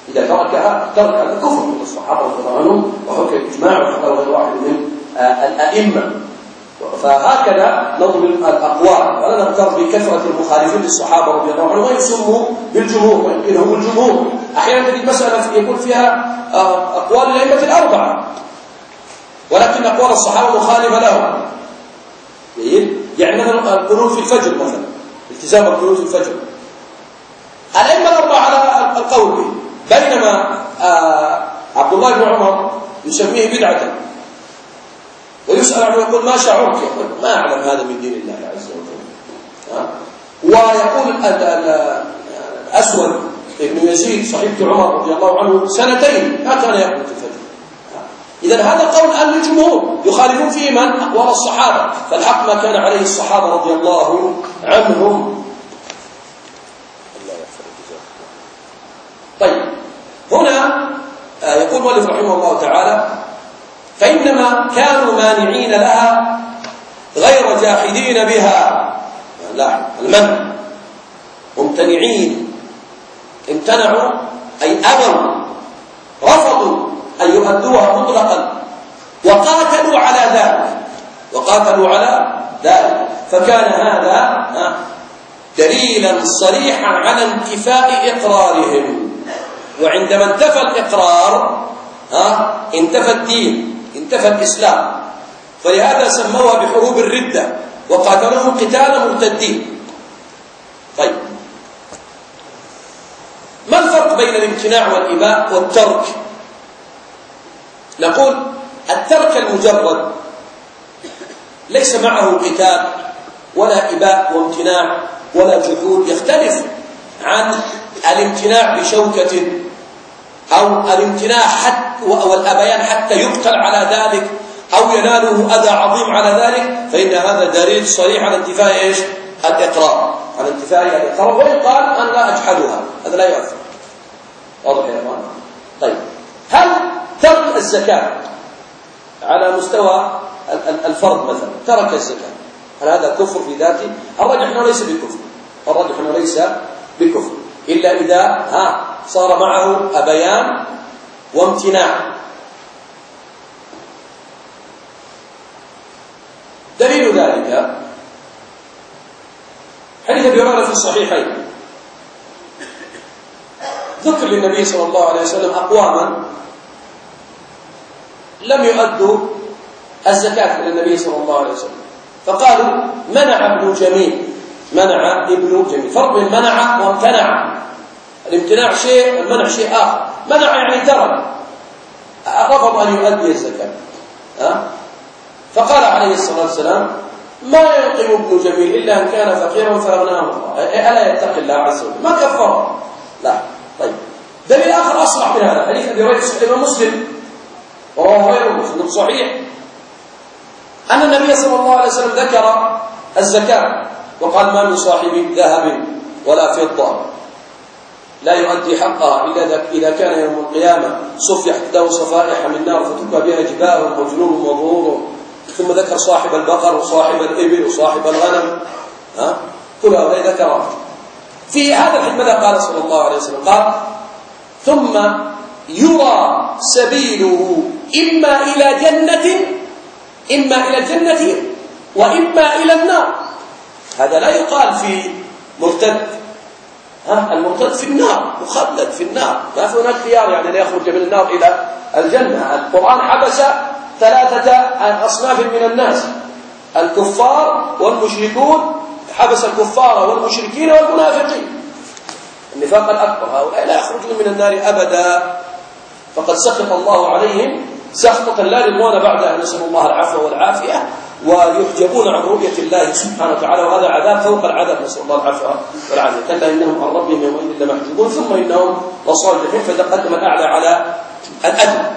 إذا تركها ترك هذا كفر من الصحابة رضي الله عنهم، وحكى الإجماع وحكى غير واحد من الأئمة. فهكذا نضرب الأقوال، ولا نغتر بكثرة المخالفين للصحابة رضي الله عنهم ويسموا بالجمهور ويمكن هم الجمهور. أحيانا تجد مسألة يكون فيها أقوال الأئمة الأربعة ولكن أقوال الصحابة مخالفة لهم. يعني مثلا القنوت في الفجر، مثلا التزام القنوت في الفجر، الأئمة الأربعة على القول به، بينما عبد الله بن عمر يسميه بدعة، ويسأل عنه يقول ما شعرك؟ يقول ما أعلم هذا من دين الله عز وجل. ويقول الأسود ابن يزيد صحيفة عمر رضي الله عنه سنتين ما كان يقنط الفجر. إذن هذا قول أهل الجمهور يخالفون فيه من؟ أقوال الصحابة، فالحق ما كان عليه الصحابة رضي الله عنهم. طيب، هنا يقول مؤلف رحمه الله تعالى: فإنما كانوا مانعين لها غير جاحدين بها. لا، المنع، ممتنعين، امتنعوا أي أبوا، رفضوا أن يؤدوها مطلقا، وقاتلوا على ذلك وقاتلوا على ذلك فكان هذا دليلا صريحا على انتفاء إقرارهم. وعندما انتفى الإقرار انتفى الدين، انتفى الإسلام، فلهذا سموها بحروب الردة وقاتلوهم قتال مرتدين. طيب، ما الفرق بين الامتناع والإباء والترك؟ نقول الترك المجرد ليس معه قتال ولا إباء وامتناع ولا جحود، يختلف عن الامتناع بشوكة أو الامتناع حتى والأبيان حتى يقتل على ذلك أو يناله أذى عظيم على ذلك، فإن هذا دليل صريح على انتفاء إيش؟ الإقرار، على انتفاء الإقرار، ويقال أن لا أجحدها، هذا لا يؤثر. واضح يا إخوان؟ طيب، هل ترك الزكاة على مستوى الفرد مثلا، ترك الزكاة، هل هذا كفر في ذاته؟ الراجح أنه ليس بكفر، الراجح أنه ليس بكفر إلا إذا ها صار معه أبيان وامتناع. دليل ذلك حديث أبي هريرة في الصحيحين، ذكر للنبي صلى الله عليه وسلم أقواما لم يؤدوا الزكاة إلى النبي صلى الله عليه وسلم، فقالوا منع ابن جميل، منع ابن جميل، فرق بين منع وامتنع. الامتناع شيء، المنع شيء آخر. منع يعني ترك، رفض أن يؤدي الزكاة. أه؟ فقال عليه الصلاة والسلام: ما ينقم ابن جميل إلا أن كان فقيرا فأغناه الله، ألا يتقي الله عز وجل، ما كفره. لا. طيب، دليل آخر أصلح من هذا حديث أبي هريرة في صحيح مسلم وهو غير مسلم صحيح، أن النبي صلى الله عليه وسلم ذكر الزكاة وقال: ما من صاحب ذهب ولا فضة لا يؤدي حقها إلا إذا كان يوم القيامة صفحت له صفائح من نار فتكى بها جباههم وجنوبهم وظهورهم. ثم ذكر صاحب البقر وصاحب الإبل وصاحب الغنم، ها كل هؤلاء ذكرهم. في هذا الحديث ماذا قال صلى الله عليه وسلم؟ قال: ثم يرى سبيله إما إلى جنة إما إلى الجنة وإما إلى النار. هذا لا يقال في مرتد، ها المرتد في النار، مخلد في النار، ما في هناك خيار يعني لا يخرج من النار إلى الجنة. القرآن حبس ثلاثة أصناف من الناس: الكفار والمشركون، حبس الكفار والمشركين والمنافقين، النفاق الأكبر، هؤلاء لا يخرجون من النار أبدا، فقد سخط الله عليهم سخطة لا رضوان بعدها، نسأل الله العفو والعافية، ويحجبون عن رؤية الله سبحانه وتعالى، وهذا عذاب فوق العذاب، نسأل الله العفو والعافية. كلا إنهم عن ربهم يومئذ لمحجوبون ثم إنهم لصال الجحيم، فتقدم الأعلى على الأدنى.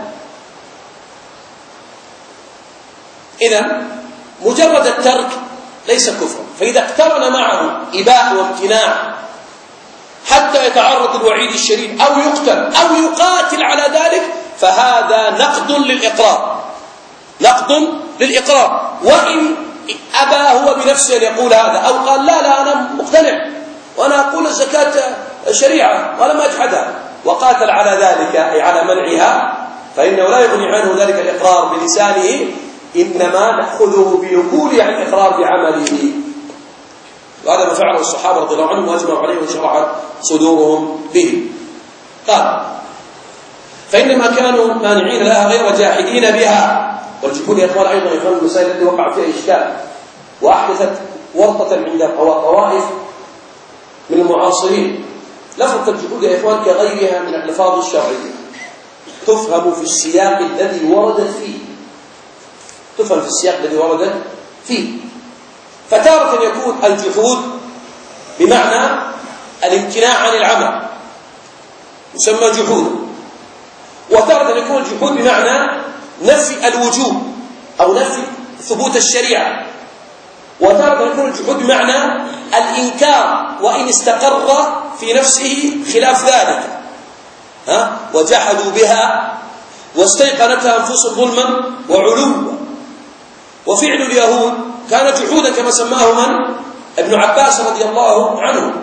إذن مجرد الترك ليس كفرا، فإذا اقترن معه إباء وامتناع حتى يتعرض الوعيد الشديد أو يقتل أو يقاتل على ذلك، فهذا نقض للإقرار، نقض للإقرار. وإن أبى هو بنفسه أن يقول هذا أو قال: لا لا أنا مقتنع وأنا أقول الزكاة شريعة ولا ما أجحدها، وقاتل على ذلك أي على منعها، فإنه لا يغني عنه ذلك الإقرار بلسانه، إنما نأخذه بنقوله عن الإقرار بعمله. وهذا ما فعله الصحابة رضي الله عنهم وأجمعوا عليه وشرعت صدورهم به. قال فإنما كانوا مانعين لها غير جاحدين بها. والجحود يا إخوان أيضا يفهم المسائل التي وقع فيها إشكال وأحدثت ورطة عند طوائف من المعاصرين. لفظة الجحود يا إخوان كغيرها من الألفاظ الشرعية تفهم في السياق الذي وردت فيه، تفهم في السياق الذي وردت فيه. فتارة يكون الجحود بمعنى الامتناع عن العمل يسمى جحود، وتارة يكون الجحود بمعنى نفي الوجوب أو نفي ثبوت الشريعة، وتارة يكون الجحود بمعنى الإنكار وإن استقر في نفسه خلاف ذلك. ها؟ وجحدوا بها واستيقنتها أنفسهم ظلما وعلوا. وفعل اليهود كان جحودا كما سماه من؟ ابن عباس رضي الله عنه.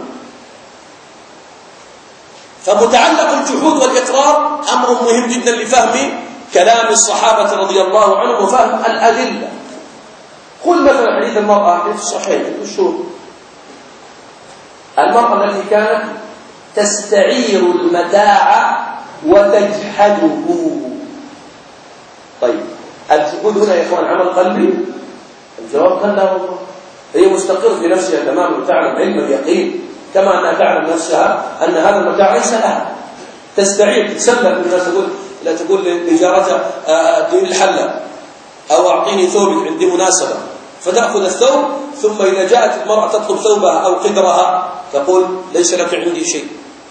فمتعلق الجحود والإقرار أمر مهم جدا لفهم كلام الصحابة رضي الله عنهم وفهم الأدلة. خذ مثلا حديث المرأة في الصحيح المشهور، المرأة التي كانت تستعير المتاع وتجحده. طيب الجحود هنا يا إخوان عمل قلبي؟ الجواب قال لا والله، هي مستقر في نفسها تماما وتعلم علم اليقين كما أنها تعلم نفسها أن هذا المتاع ليس لها، تستعير تسلك من الناس، تقول لا تقول لجارتها اديني الحلة أو أعطيني ثوبك عندي مناسبة، فتأخذ الثوب، ثم إذا جاءت المرأة تطلب ثوبها أو قدرها تقول ليس لك عندي شيء،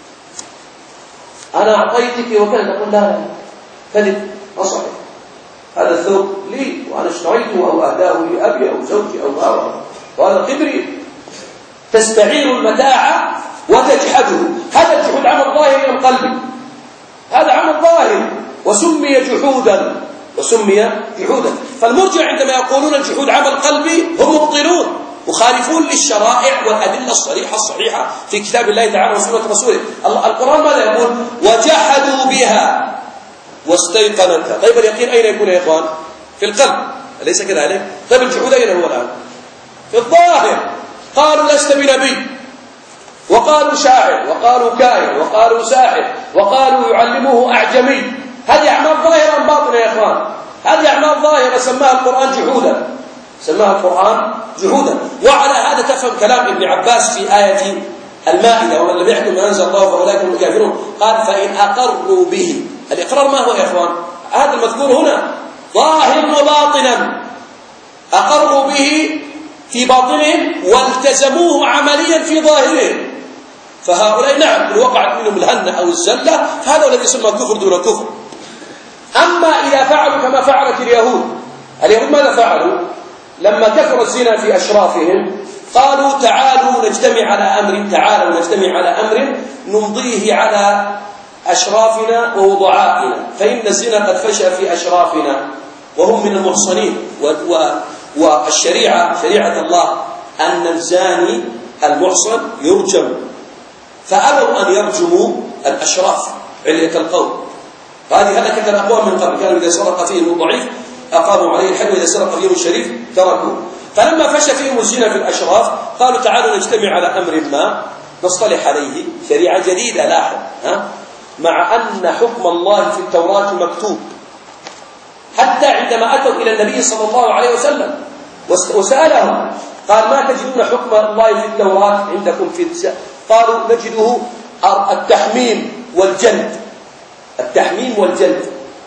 أنا أعطيتك وكذا، تقول لا كذب أصحي، هذا الثوب لي وأنا اشتريته أو أهداه لي أبي أو زوجي أو غيره وهذا قدري. تستعير المتاع وتجحده، هذا الجحود عمل ظاهر من قلبي، هذا عمل ظاهر وسمي جحودا وسمي جحودا. فالمرجع عندما يقولون الجحود عمل قلبي هم مبطلون مخالفون للشرائع والأدلة الصريحة الصحيحة في كتاب الله تعالى وسنة رسوله. القرآن ماذا يقول؟ وجحدوا بها واستيقنتها. طيب اليقين أين يكون يا إخوان؟ في القلب، أليس كذلك؟ طيب الجحود أين هو الآن؟ في الظاهر. قالوا لست بنبي، وقالوا شاعر، وقالوا كاهن، وقالوا ساحر، وقالوا يعلمه أعجمي. هذه أعمال ظاهرة أم باطنة يا إخوان؟ هذه أعمال ظاهرة سماها القرآن جحودا، سماها القرآن جحودا. وعلى هذا تفهم كلام ابن عباس في آية المائدة ومن لم يحكم ما أنزل الله فأولئك هم الكافرون. قال فإن أقروا به. الإقرار ما هو يا إخوان؟ هذا المذكور هنا ظاهر وباطنا، أقروا به في باطنهم والتزموه عمليا في ظاهرهم. فهؤلاء نعم إن وقعت منهم الهنة أو الزلة فهذا الذي يسمى كفر دون كفر. أما إذا فعلوا كما فعلت اليهود، اليهود ماذا فعلوا؟ لما كثر الزنا في أشرافهم قالوا تعالوا نجتمع على أمر، تعالوا نجتمع على أمر نمضيه على أشرافنا ووضعائنا، فإن الزنا قد فشى في أشرافنا وهم من المحصنين، والشريعة شريعة الله أن الزاني المحصن يرجم، فأبوا أن يرجموا الأشراف علية القول. هذه هلكت الأقوام من قبل، كانوا إذا سرق فيهم الضعيف أقاموا عليه الحد، وإذا سرق فيهم الشريف تركوه. فلما فشى فيهم الزنا في الأشراف قالوا تعالوا نجتمع على أمر ما نصطلح عليه، شريعة جديدة لاحظ، ها؟ مع أن حكم الله في التوراة مكتوب، حتى عندما أتوا إلى النبي صلى الله عليه وسلم وسألهم قال ما تجدون حكم الله في التوراة عندكم في الزنا؟ قالوا نجده التحميم والجلد، التحميم والجلد،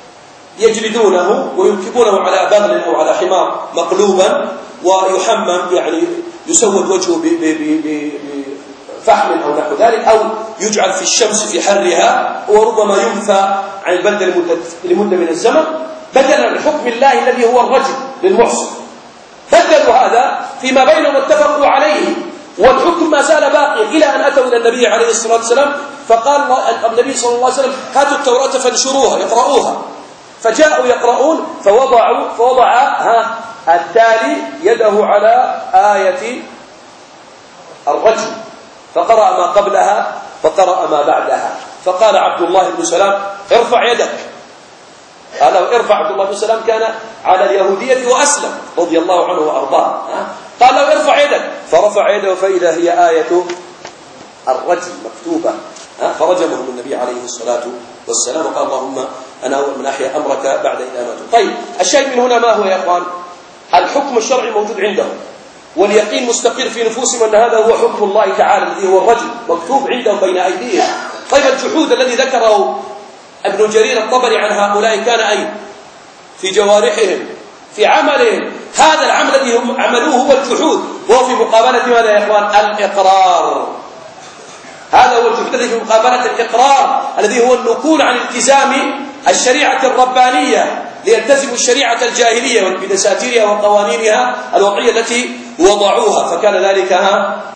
يجلدونه ويركبونه على بغل أو على حمار مقلوبا ويحمم، يعني يسود وجهه بفحم أو نحو ذلك، أو يجعل في الشمس في حرها، وربما ينفى عن البلدة لمدة من الزمن، بدلا من حكم الله الذي هو الرجم للمحصن. بدلوا هذا فيما بينهم اتفقوا عليه، والحكم ما زال باقيا إلى أن أتوا إلى النبي عليه الصلاة والسلام فقال النبي صلى الله عليه وسلم هاتوا التوراة فانشروها يقرؤوها، فجاءوا يقرؤون فوضعوا فوضع ها التالي يده على آية الرجم، فقرأ ما قبلها وقرأ ما بعدها، فقال عبد الله بن سلام ارفع يدك. هذا ارفع عبد الله بن سلام كان على اليهودية وأسلم رضي الله عنه وأرضاه. قال له ارفع يدك، فرفع يده فإذا هي آية الرجم مكتوبة، فرجمهم النبي عليه الصلاة والسلام وقال اللهم أنا أول من أحيا أمرك بعد إذا ماتوا. طيب الشيء من هنا ما هو يا أخوان؟ الحكم الشرعي موجود عندهم، واليقين مستقر في نفوسهم أن هذا هو حكم الله تعالى الذي هو الرجم مكتوب عندهم بين أيديهم. طيب الجحود الذي ذكره ابن جرير الطبري عن هؤلاء كان أين؟ في جوارحهم، في عملهم. هذا العمل الذي هم عملوه هو الجحود، وهو في مقابلة ماذا يا إخوان؟ الإقرار. هذا هو الجحود الذي في مقابلة الإقرار، الذي هو النقول عن التزام الشريعة الربانية ليلتزموا الشريعة الجاهلية بدساتيرها وقوانينها الوضعية التي وضعوها. فكان ذلك